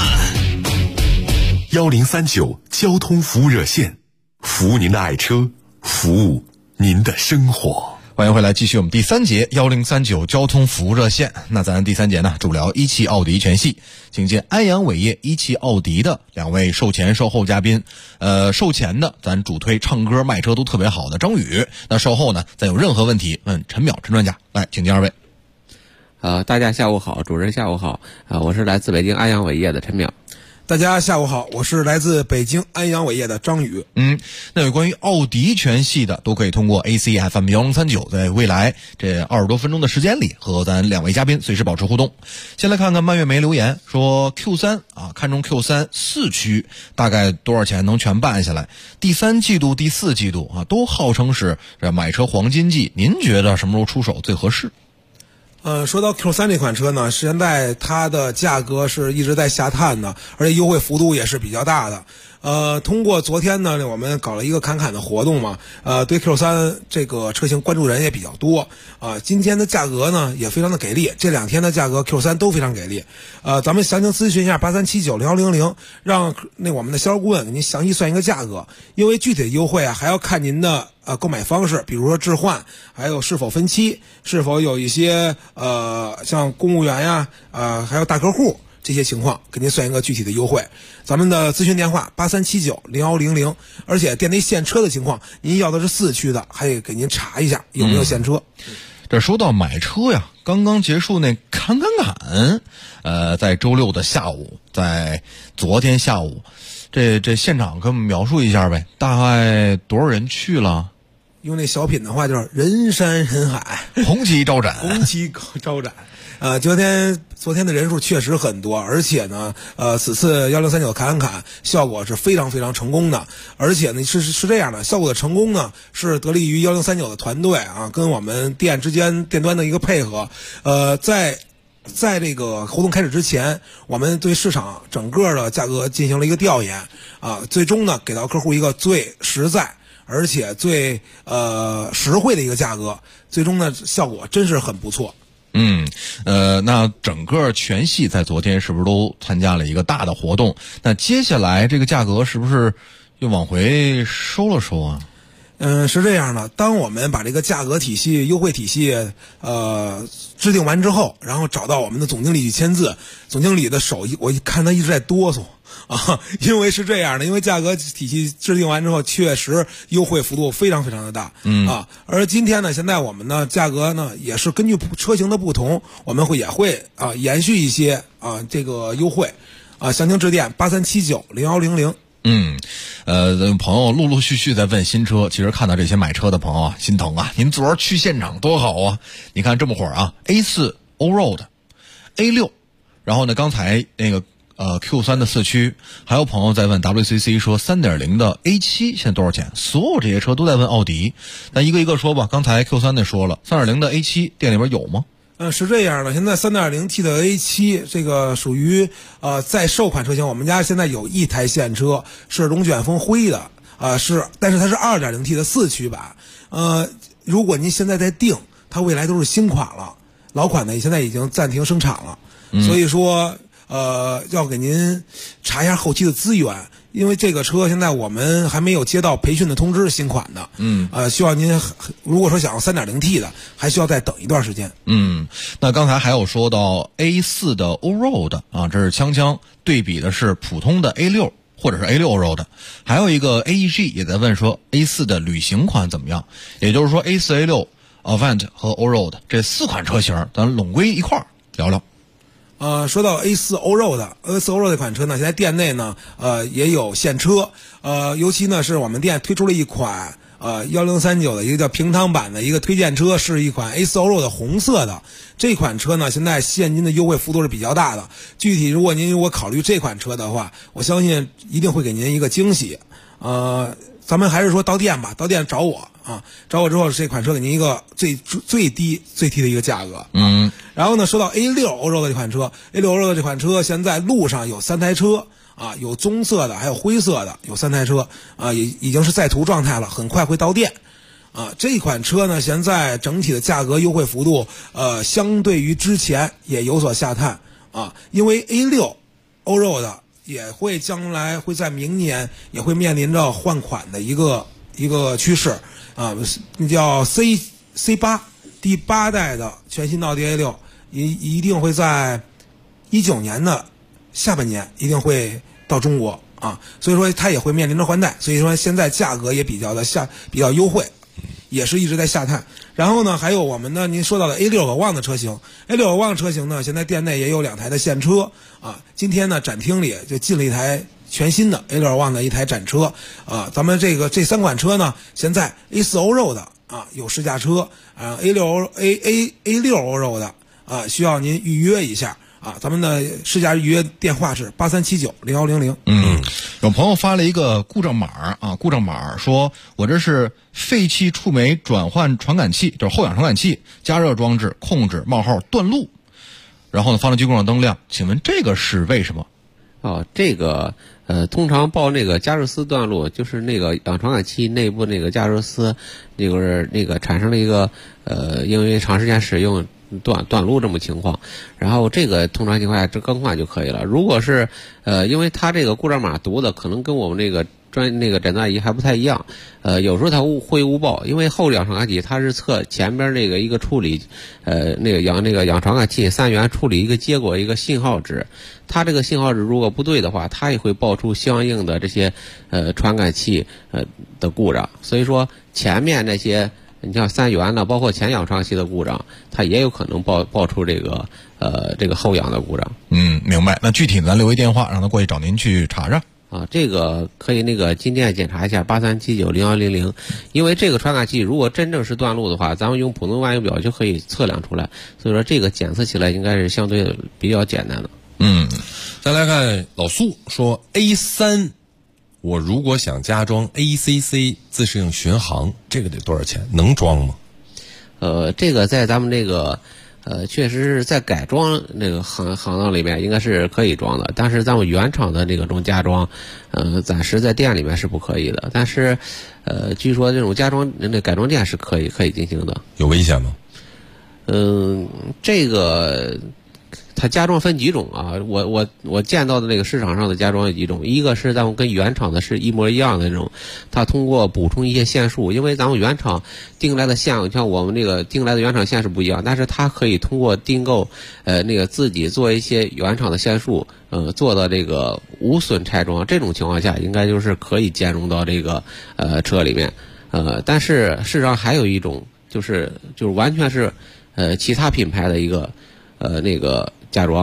1039交通服务热线，服务您的爱车，服务您的生活。 欢迎回来，继续我们第3节1039交通服务热线。那咱第3节呢，主聊一汽奥迪全系，请见安阳伟业一汽奥迪的2位售前售后嘉宾。售前的咱主推唱歌卖车都特别好的张宇，那售后呢，咱有任何问题问陈淼陈专家，来，请见2位。 大家下午好，主持人下午好，我是来自北京安阳伟业的陈淼。 大家下午好，我是来自北京安阳伟业的张宇。 那有关于奥迪全系的，都可以通过 ACFM1039，在未来这20多分钟的时间里，和咱2位嘉宾随时保持互动。先来看看蔓越莓留言说 Q3 啊，看中 Q3 4驱大概多少钱能全办下来？第3季度、第4季度啊，都号称是买车黄金季，您觉得什么时候出手最合适？ 说到 Q3 这款车呢，现在它的价格是一直在下探的，而且优惠幅度也是比较大的。通过昨天呢，我们搞了一个侃侃的活动嘛，对 Q3 这个车型关注人也比较多。今天的价格呢也非常的给力，这2天的价格 Q3 都非常给力。咱们详情咨询一下83790100，让我们的销售顾问给您详细算一个价格，因为具体的优惠啊还要看您的购买方式，比如说置换，还有是否分期，是否有一些像公务员呀，还有大客户这些情况，给您算一个具体的优惠。咱们的咨询电话83790100，而且店内现车的情况，您要的是4驱的，还得给您查一下有没有现车。 这说到买车呀，刚刚结束那侃，在周6的下午，在昨天下午，这现场给我们描述一下呗，大概多少人去了？ 用那小品的话就是人山人海， 红旗招展， 红旗招展。昨天的人数确实很多，而且呢，此次1039侃效果是非常非常成功的，而且呢是这样的，效果的成功呢是得力于1039的团队啊，跟我们店端的一个配合。在这个活动开始之前，我们对市场整个的价格进行了一个调研啊，最终呢给到客户一个最实在而且最实惠的一个价格，最终呢效果真是很不错。 那整个全系在昨天是不是都参加了一个大的活动？那接下来这个价格是不是又往回收了收啊？ 是这样的，当我们把这个价格体系、优惠体系制定完之后，然后找到我们的总经理去签字，总经理的手我一看他一直在哆嗦啊，因为是这样的，因为价格体系制定完之后，确实优惠幅度非常非常的大，而今天呢，现在我们的价格呢也是根据车型的不同，我们也会延续一些这个优惠详情致电83790100。 朋友陆陆续续在问新车，其实看到这些买车的朋友啊，心疼啊！您昨儿去现场多好啊！你看这么会儿啊 ，A4 Allroad、A6， 然后呢，刚才那个Q3 的4驱，还有朋友在问 WCC 说 3.0 的 A7 现在多少钱？所有这些车都在问奥迪，那一个一个说吧。刚才 Q3 的说了 3.0 的 A7 店里边有吗？ 是这样的，现在 3.0T 的 A7 这个属于在售款车型，我们家现在有一台现车是龙卷风灰的，但是它是 2.0T 的4驱版。如果您现在在订，它未来都是新款了，老款呢现在已经暂停生产了，所以说要给您查一下后期的资源。因为这个车现在我们还没有接到培训的通知，新款的，需要您如果说想要 3.0T 的，还需要再等一段时间。 那刚才还有说到 A4 的 Allroad 啊，这是锵对比的是普通的 A6 或者是 A6 Allroad， 还有一个 AEG 也在问说 A4 的旅行款怎么样？也就是说 A4、A6、Avant 和 Allroad 这4款车型，咱拢归一块儿聊聊。 说到 A4 Allroad 这款车呢，现在店内呢也有现车，尤其呢是我们店推出了一款1039的一个叫平汤版的一个推荐车，是一款 A4 Allroad 红色的。这款车呢现在现金的优惠幅度是比较大的，具体如果您考虑这款车的话，我相信一定会给您一个惊喜。咱们还是说到店吧，到店找我啊，找我之后这款车给您一个最低的一个价格。然后呢，说到 A6 Allroad 这款车，A6 Allroad 这款车现在路上有3台车啊，有棕色的，还有灰色的，有3台车啊，也已经是在途状态了，很快会到店。这款车呢，现在整体的价格优惠幅度，相对于之前也有所下探啊，因为 A6 Allroad 也会将来会在明年也会面临着换款的一个趋势啊，叫 C8 第8代的全新奥迪 A6 一定会在19年的下半年一定会到中国啊，所以说它也会面临着换代，所以说现在价格也比较优惠，也是一直在下探。然后呢，还有我们呢，您说到的 A6 Avant 的车型 ，A6 Avant 车型呢，现在店内也有2台的现车啊。今天呢，展厅里就进了一台全新的 A6 Avant 的一台展车啊。咱们这3款车呢，现在 A4 Allroad 啊有试驾车啊 ，A6 Allroad 啊需要您预约一下。咱们的试驾预约电话是83790100。 有朋友发了一个故障码啊，故障码说我这是废气触媒转换传感器，就是后氧传感器加热装置控制冒号断路，然后呢发动机故障灯亮，请问这个是为什么？ 这个通常报那个加热丝断路，就是那个氧传感器内部那个加热丝那个产生了一个因为长时间使用断路这么情况，然后这个通常情况下这更换就可以了。如果是因为它这个故障码读的可能跟我们那个诊断仪还不太一样，有时候它会误报，因为后氧传感器它是测前边那个一个处理那个氧传感器3元处理一个结果一个信号值，它这个信号值如果不对的话，它也会报出相应的这些传感器的故障。所以说前面那些你像3元的，包括前氧传感器的故障，它也有可能报出这个后氧的故障。 明白。那具体咱留一电话，让他过去找您去查查。 这个可以进店检查一下83790100，因为这个传感器如果真正是断路的话，咱们用普通万用表就可以测量出来，所以说这个检测起来应该是相对比较简单的。 再来看老苏说 A3， 我如果想加装 ACC 自适应巡航，这个得多少钱？能装吗？ 这个在咱们这个确实是在改装那个行当里面应该是可以装的，但是咱们原厂的这种加装，暂时在店里面是不可以的。但是，据说这种加装改装店是可以进行的。 有危险吗？ 这个它加装分几种啊？我见到的那个市场上的加装有几种，一个是咱们跟原厂的是一模一样的那种，它通过补充一些线数，因为咱们原厂订来的线，像我们这个订来的原厂线是不一样，但是它可以通过订购自己做一些原厂的线数，做到这个无损拆装，这种情况下应该就是可以兼容到这个车里面。但是市场还有一种就是完全是其他品牌的一个加装，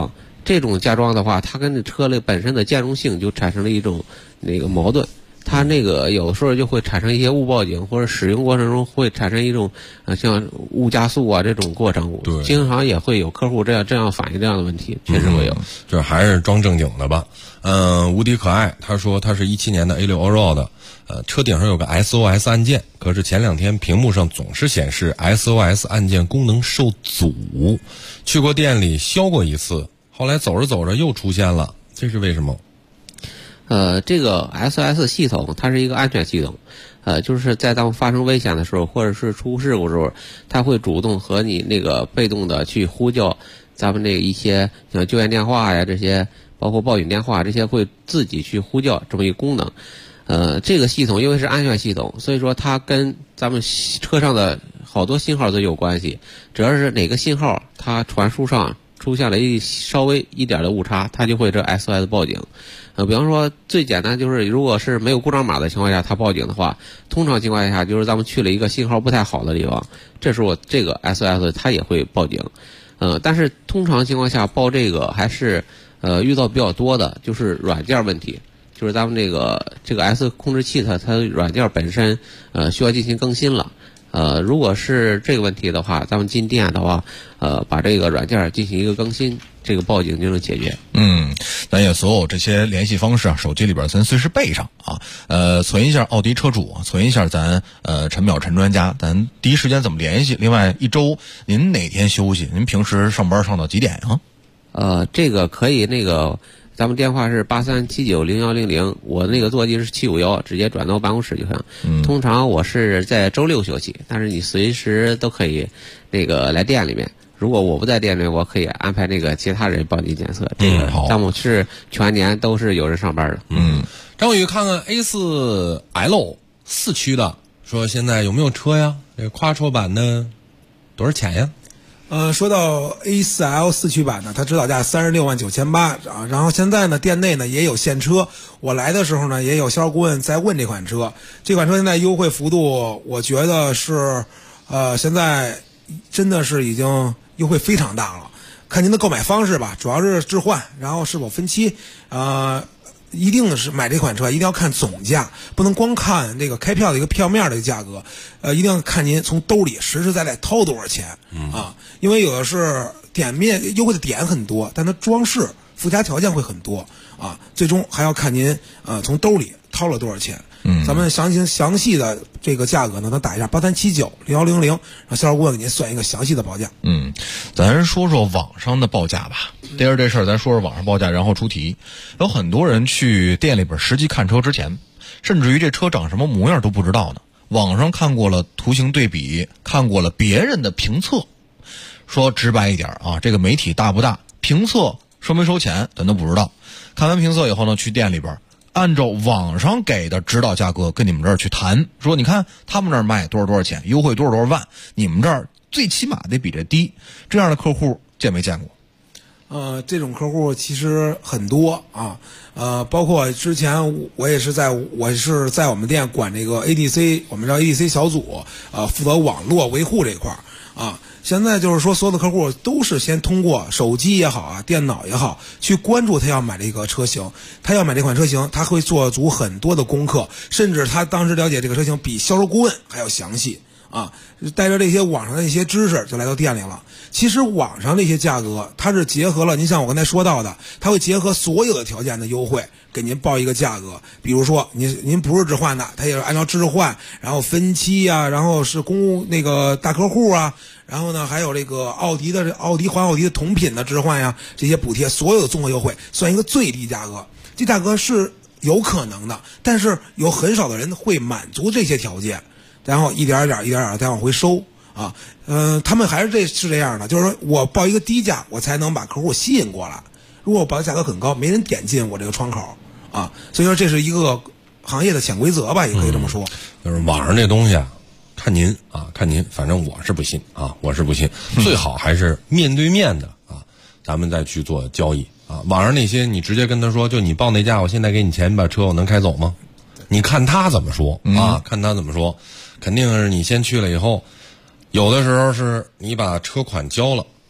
这种加装的话，它跟这车的本身的兼容性就产生了一种那个矛盾。它那个有时候就会产生一些误报警，或者使用过程中会产生一种像误加速啊这种过程。 对， 经常也会有客户这样反映这样的问题，确实会有。 就是还是装正经的吧。无敌可爱他说他是17年的 A6 Allroad，车顶上有个 SOS 按键，可是前2天屏幕上总是显示 SOS 按键功能受阻，去过店里修过一次，后来走着走着又出现了，这是为什么？ 这个 SOS 系统它是一个安全系统，就是在咱们发生危险的时候，或者是出事故的时候，它会主动和你那个被动的去呼叫咱们那个一些像救援电话呀这些，包括报警电话这些会自己去呼叫这么一个功能。这个系统因为是安全系统，所以说它跟咱们车上的好多信号都有关系，只要是哪个信号它传输上出现了稍微一点的误差，它就会这 SOS 报警。比方说最简单就是如果是没有故障码的情况下它报警的话，通常情况下就是咱们去了一个信号不太好的地方，这时候这个 SOS 它也会报警。但是通常情况下报这个还是遇到比较多的就是软件问题，就是咱们这个 S 控制器它软件本身需要进行更新了。如果是这个问题的话，咱们进店的话，把这个软件进行一个更新，这个报警就能解决。 咱也所有这些联系方式啊，手机里边咱随时备上啊。存一下奥迪车主，存一下咱陈淼陈专家，咱第一时间怎么联系？另外一周您哪天休息？您平时上班上到几点啊？ 这个可以咱们电话是83790100，我那个座机是751，直接转到办公室就行。通常我是在周6休息，但是你随时都可以来店里面。如果我不在店里，我可以安排其他人帮你检测。这个咱们是全年都是有人上班的。 张宇看看 A4L 4驱的，说现在有没有车呀？这个跨车版的多少钱呀？ 说到 A4L 4驱版呢，它指导价369800啊。然后现在呢，店内呢也有现车。我来的时候呢，也有销售顾问在问这款车。这款车现在优惠幅度，我觉得是现在真的是已经优惠非常大了。看您的购买方式吧，主要是置换，然后是否分期。一定是买这款车，一定要看总价，不能光看这个开票的一个票面的价格，一定要看您从兜里实实在在掏多少钱啊！因为有的是优惠的点很多，但它装饰附加条件会很多啊，最终还要看您从兜里掏了多少钱。咱们详细的这个价格呢，咱打一下83790100，让销售顾问给您算一个详细的报价。 咱说说网上的报价吧。第二这事儿，咱说说网上报价，然后出题。有很多人去店里边实际看车之前，甚至于这车长什么模样都不知道呢。网上看过了图形对比，看过了别人的评测。说直白一点啊，这个媒体大不大，评测收没收钱，咱都不知道。看完评测以后呢，去店里边按照网上给的指导价格跟你们这儿去谈，说你看他们那儿卖多少钱，优惠多少万，你们这儿最起码得比这低。这样的客户见没见过？ 这种客户其实很多啊，包括之前我是在我们店管这个 ADC， 我们叫 ADC 小组，负责网络维护这一块啊。现在就是说，所有的客户都是先通过手机也好啊，电脑也好，去关注他要买这个车型。他要买这款车型，他会做足很多的功课，甚至他当时了解这个车型比销售顾问还要详细啊。带着这些网上的一些知识就来到店里了。其实网上这些价格，它是结合了您像我刚才说到的，它会结合所有的条件的优惠，给您报一个价格。比如说您不是置换的，它也是按照置换，然后分期啊，然后是大客户啊，然后呢还有这个奥迪换奥迪的同品的置换呀，这些补贴所有的综合优惠，算一个最低价格。这价格是有可能的，但是有很少的人会满足这些条件，然后一点点再往回收啊。他们还是这样的，就是说我报一个低价，我才能把客户吸引过来。如果我报的价格很高，没人点进我这个窗口啊。所以说这是一个行业的潜规则吧，也可以这么说。 就是网上这东西啊，看您，反正我是不信啊，最好还是面对面的啊，咱们再去做交易啊。网上那些你直接跟他说，就你报那价，我现在给你钱，你把车我能开走吗？你看他怎么说啊？看他怎么说，肯定是你先去了以后，有的时候是你把车款交了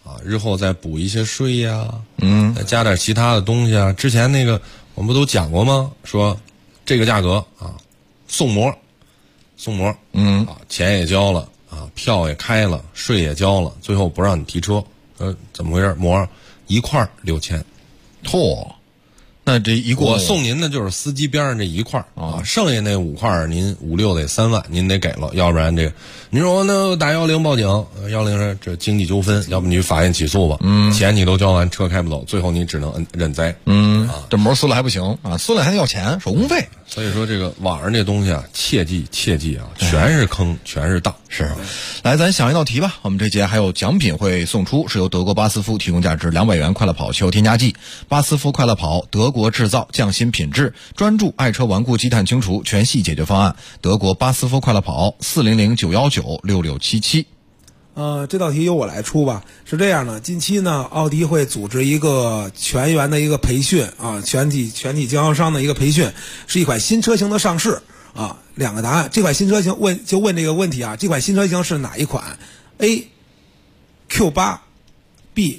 啊，日后再补一些税呀，再加点其他的东西啊。之前那个我们不都讲过吗？说这个价格啊，送膜，啊，钱也交了啊，票也开了，税也交了，最后不让你提车，怎么回事？膜一块6000， 嚯！那这一共我送您的就是司机边上这一块啊，剩下那5块您5、6得3万，您得给了，要不然这个您说那打110报警，110是这经济纠纷，要不你去法院起诉吧，钱你都交完，车开不走，最后你只能认栽， 这膜撕了还不行啊，撕了还得要钱手工费。 所以说这个网上这东西啊，切记啊，全是坑，全是当。 是，来咱想一道题吧。我们这节还有奖品会送出，是由德国巴斯夫提供价值200元快乐跑汽油添加剂。巴斯夫快乐跑，德国制造，匠心品质，专注爱车顽固积碳清除全系解决方案。德国巴斯夫快乐跑，400-919-6677。 这道题由我来出吧。是这样的，近期呢，奥迪会组织一个全员的一个培训啊，全体经销商的一个培训，是一款新车型的上市啊。2个答案，这款新车型问这个问题啊，这款新车型是哪一款 ？A Q8 B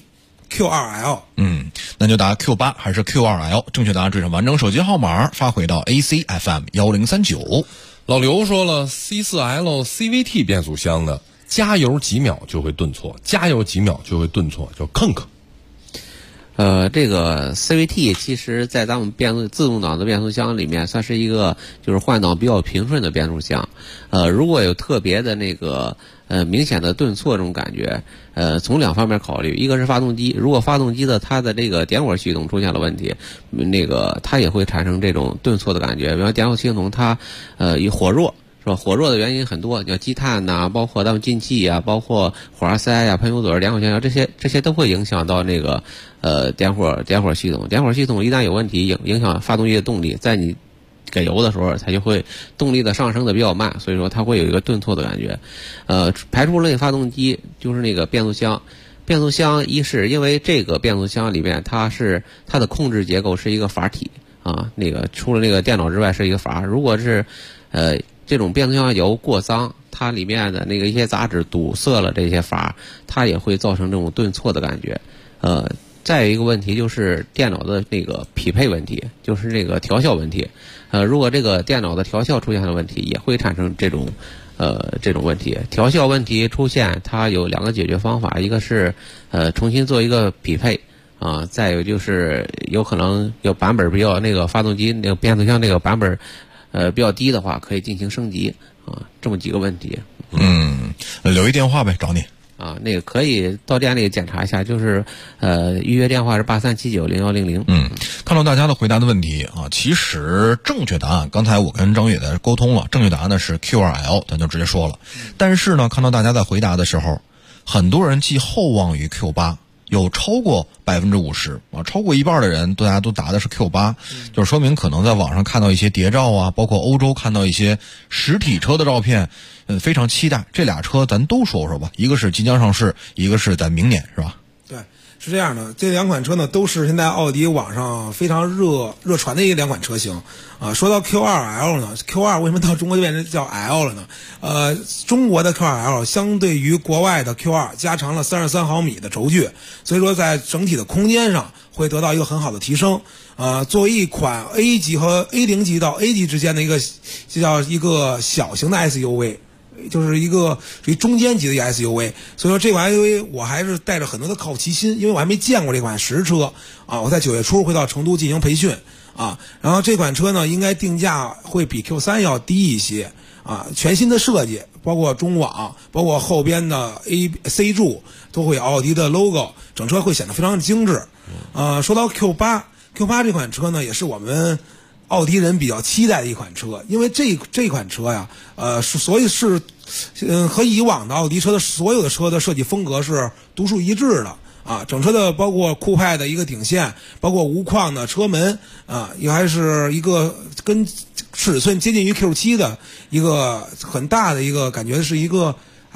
Q2L。 那就答 Q8 还是 Q2L？ 正确答案追上完整手机号码，发回到 ACFM 1039。 老刘说了 C4L CVT 变速箱的。加油几秒就会顿挫，叫坑坑。 这个 CVT 其实在咱们自动挡的变速箱里面算是一个就是换挡比较平顺的变速箱。如果有特别的那个明显的顿挫这种感觉，从2方面考虑，一个是发动机，如果发动机的它的这个点火系统出现了问题，那个它也会产生这种顿挫的感觉。比方点火系统它以火弱。是吧？火弱的原因很多，叫积碳呐，包括咱们进气呀，包括火花塞呀、喷油嘴、点火线条，这些都会影响到那个点火系统。点火系统一旦有问题，影响发动机的动力，在你给油的时候，它就会动力的上升的比较慢，所以说它会有一个顿挫的感觉。排除类发动机就是那个变速箱。变速箱一是因为这个变速箱里面它的控制结构是一个阀体啊，那个除了那个电脑之外是一个阀。如果是这种变速箱油过脏，它里面的那个一些杂质堵塞了这些阀，它也会造成这种顿挫的感觉。再有一个问题就是电脑的那个匹配问题，就是这个调校问题。如果这个电脑的调校出现了问题，也会产生这种问题。调校问题出现，它有2个解决方法，一个是重新做一个匹配啊，再有就是有可能有版本比较那个发动机那个变速箱那个版本比较低的话，可以进行升级啊，这么几个问题。 留一电话呗，找你。 啊，那个可以到店里检查一下，就是预约电话是83790100。 看到大家的回答的问题啊，其实正确答案，刚才我跟张宇在沟通了，正确答案呢是 Q2L， 咱就直接说了。但是呢，看到大家在回答的时候，很多人寄厚望于 Q8。有超过50%啊，超过一半的人大家都答的是 Q8，就是说明可能在网上看到一些谍照啊，包括欧洲看到一些实体车的照片，非常期待这俩车咱都说说吧，一个是即将上市，一个是在明年，是吧？ 对，是这样的，这2款车呢都是现在奥迪网上非常热传的2款车型啊。说到 Q2L 呢 ，Q2 为什么到中国就变成叫 L 了呢？中国的 Q2L 相对于国外的 Q2 加长了33毫米的轴距，所以说在整体的空间上会得到一个很好的提升。作为一款 A 级和 A0 级到 A 级之间的就叫一个小型的 SUV。就是一个属于中间级的一个 SUV， 所以说这款 SUV 我还是带着很多的好奇心，因为我还没见过这款实车啊。我在9月初会到成都进行培训啊，然后这款车呢应该定价会比 Q3 要低一些啊，全新的设计，包括中网，包括后边的 C 柱都会有奥迪的 logo， 整车会显得非常精致。说到 Q8 这款车呢，也是我们奥迪人比较期待的一款车，因为这款车呀，所以是，和以往的奥迪车的所有的车的设计风格是独树一帜的啊。整车的包括酷派的一个顶线，包括无框的车门啊，也还是一个跟尺寸接近于 Q7 的一个很大的一个感觉，是一个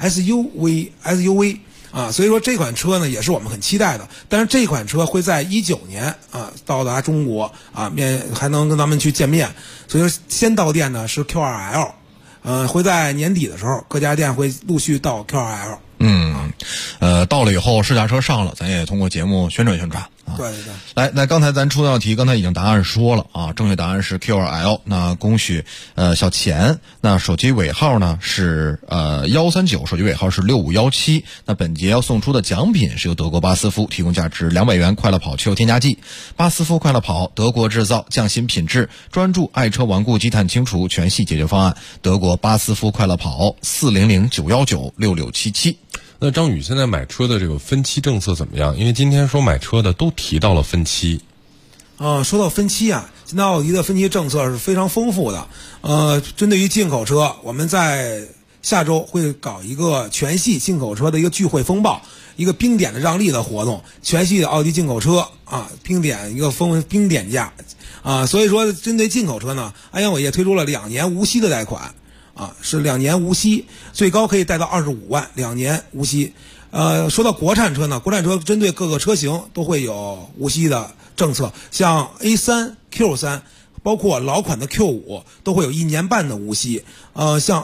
SUV。所以说这款车呢也是我们很期待的，但是这款车会在19年到达中国还能跟咱们去见面，所以说先到店呢是 Q2L，会在年底的时候各家店会陆续到 Q2L。 到了以后试驾车上了，咱也通过节目宣传宣传啊。 对对对。 来，刚才咱出道题，刚才已经答案说了啊，正确答案是 Q2L。那恭喜小钱，那手机尾号呢是139，手机尾号是6517。那本节要送出的奖品是由德国巴斯夫提供价值200元快乐跑汽油添加剂。巴斯夫快乐跑，德国制造，匠心品质，专注爱车顽固积碳清除全系解决方案。德国巴斯夫快乐跑，400-919-6677。 那张宇现在买车的这个分期政策怎么样？因为今天说买车的都提到了分期。 说到分期啊，现在奥迪的分期政策是非常丰富的。针对于进口车，我们在下周会搞一个全系进口车的一个聚会风暴，一个冰点的让利的活动，全系的奥迪进口车啊，冰点一个冰点价啊。所以说，针对进口车呢，安阳伟业推出了2年无息的贷款。是2年无息，最高可以贷到25万，2年无息。说到国产车呢，国产车针对各个车型都会有无息的政策，像 A3、Q3， 包括老款的 Q5 都会有1年半的无息。像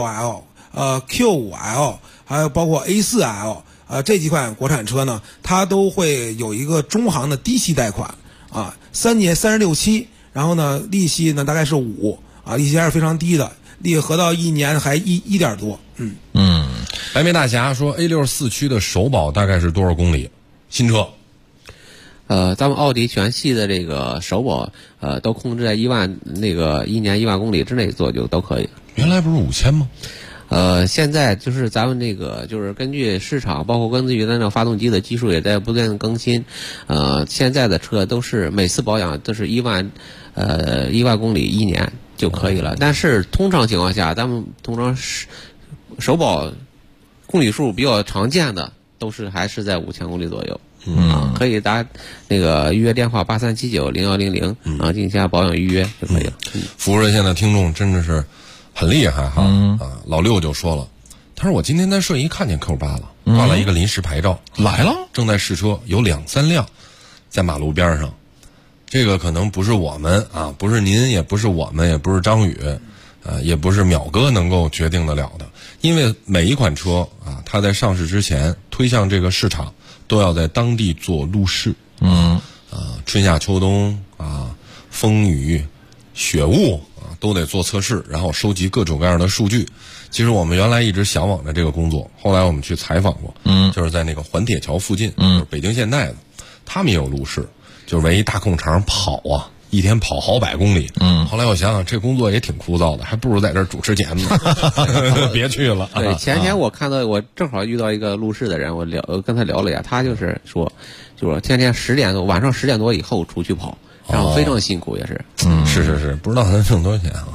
A6L、Q5L， 还有包括 A4L， 这几款国产车呢，它都会有一个中行的低息贷款，3年36期，然后呢利息呢大概是5利息还是非常低的。合到1年还1点多。 白眉大侠说 A6 4驱的首保大概是多少公里？新车？ 咱们奥迪全系的这个首保都控制在1万1年1万公里之内做就都可以。 原来不是5000吗？ 现在就是咱们就是根据市场，包括根据咱发动机的技术也在不断更新。现在的车都是每次保养都是1万公里1年就可以了。但是通常情况下，咱们通常首保公里数比较常见的都是还是在5000公里左右。可以打预约电话83790100进行一下保养预约就可以了。 服务热线的听众真的是很厉害哈。老六就说了，他说我今天在顺义看见 Q8 了，挂了一个临时牌照， 来了， 正在试车，有2-3辆在马路边上。这个可能不是我们啊，不是您，也不是我们，也不是张宇，也不是淼哥能够决定得了的。因为每一款车啊，它在上市之前推向这个市场，都要在当地做路试。春夏秋冬啊，风雨雪雾啊，都得做测试，然后收集各种各样的数据。其实我们原来一直向往着这个工作，后来我们去采访过，就是在那个环铁桥附近，就是北京现代的，他们也有路试。就是围一大空场跑啊，一天跑好100公里。后来我想想，这工作也挺枯燥的，还不如在这儿主持节目。别去了。 对，前天我看到，我正好遇到一个路试的人，我跟他聊了一下，他就是说天天晚上10点多以后出去跑，然后非常辛苦，也是。 是，不知道能挣多少钱啊？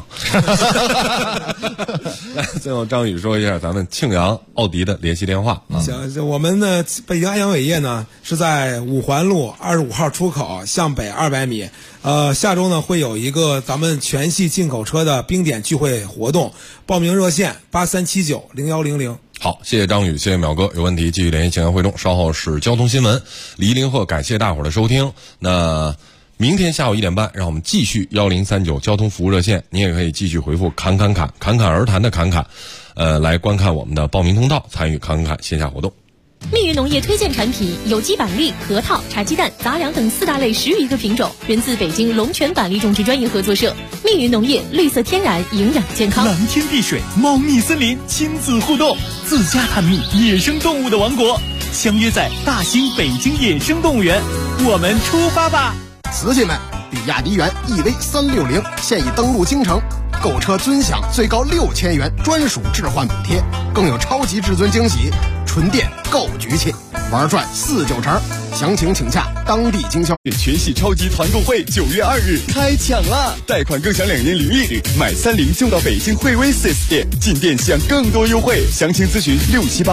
来，最后张宇说一下咱们庆阳奥迪的联系电话。 行，我们的北京安阳伟业呢是在5环路25号出口向北200米。下周呢会有一个咱们全系进口车的冰点聚会活动，报名热线83790100。 好，谢谢张宇，谢谢淼哥，有问题继续联系庆阳汇众。稍后是交通新闻，李林鹤，感谢大伙儿的收听。那明天下午1点半，让我们继续1039交通服务热线，你也可以继续回复侃侃而谈的侃，来观看我们的报名通道，参与侃线下活动。 密云农业推荐产品有机板栗、核桃、茶鸡蛋、杂粮等4大类10余个品种，源自北京龙泉板栗种植专业合作社。密云农业，绿色天然，营养健康。 蓝天碧水，茂密森林，亲子互动，自家探秘野生动物的王国，相约在大兴北京野生动物园，我们出发吧！ 瓷器们，比亚迪元 EV360现已登陆京城，购车尊享最高6000元专属置换补贴，更有超级至尊惊喜，纯电购局气，玩转49成。详情请洽当地经销。 全系超级团购会9月2日开抢了，贷款更享2年零利率，买30就到北京惠威 4S 店，进店享更多优惠。详情咨询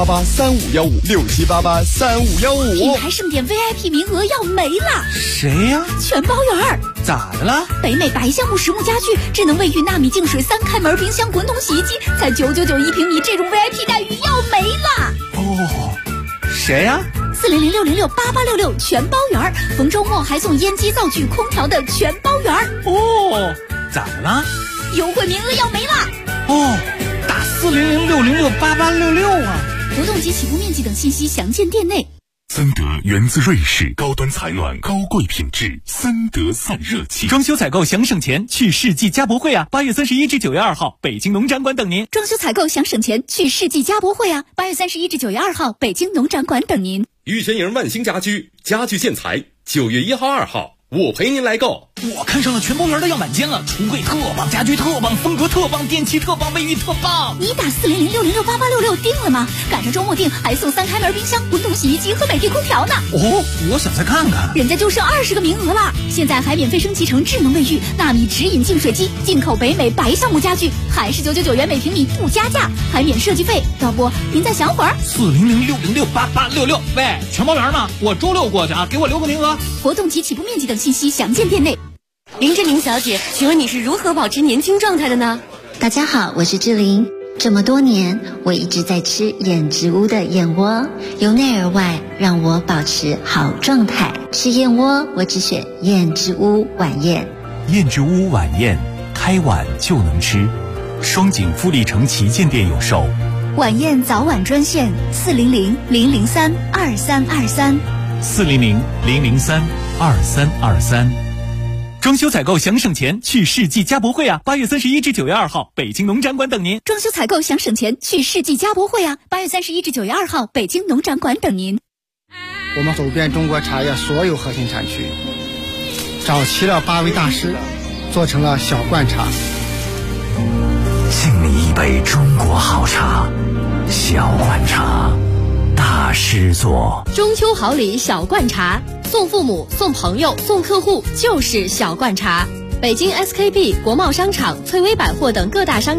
67883515，67883515。 品牌盛典 VIP 名额要没了。 谁呀？ 全包圆。 咋的了？ 北美白橡木实木家具、智能卫浴、纳米净水、3开门冰箱、滚筒洗衣机，才999平米，这种 VIP 待遇要没了。 哦，谁呀 ？400-606-8866全包圆，逢周末还送烟机、灶具、空调的全包圆。 哦，咋的了？ 优惠名额要没了。 哦，打400-606-8866啊。 活动及起步面积等信息详见店内。 森德源自瑞士，高端采暖，高贵品质，森德散热器。 装修采购想省钱，去世纪家博会啊！8月31至9月2号，北京农展馆等您。 装修采购想省钱，去世纪家博会啊！8月31至9月2号，北京农展馆等您。 玉泉营万兴家居家具建材，9月1号、2号，我陪您来购。 我看上了全包圆的样板间了，橱柜特棒，家居特棒，风格特棒，电器特棒，卫浴特棒。 你打400-606-8866订了吗？赶上周末订还送3开门冰箱、滚筒洗衣机和美的空调呢。 哦，我想再看看。 人家就剩20个名额了，现在还免费升级成智能卫浴、纳米直饮净水机，进口北美白橡木家具，还是999元每平米不加价，还免设计费。要不您再想会儿 ？400-606-8866。喂，全包圆吗？我周6过去啊，给我留个名额。 活动及起步面积等信息详见店内。 林志玲小姐，请问你是如何保持年轻状态的呢？ 大家好，我是志玲。这么多年，我一直在吃燕之屋的燕窝，由内而外让我保持好状态。吃燕窝，我只选燕之屋晚宴。 燕之屋晚宴，开碗就能吃。双井富力城旗舰店有售。 晚宴早晚专线400-003-2323。 400-003-2323。装修采购想省钱，去世纪家博会啊！8月31至9月2号，北京农展馆等您。 装修采购想省钱，去世纪家博会啊！8月31至9月2号，北京农展馆等您。 我们走遍中国茶叶所有核心产区，找齐了8位大师，做成了小罐茶。 敬你一杯中国好茶，小罐茶，大师做。 中秋好礼小罐茶，送父母、送朋友、送客户就是小罐茶。北京 SKP 国贸商场、翠微百货等各大商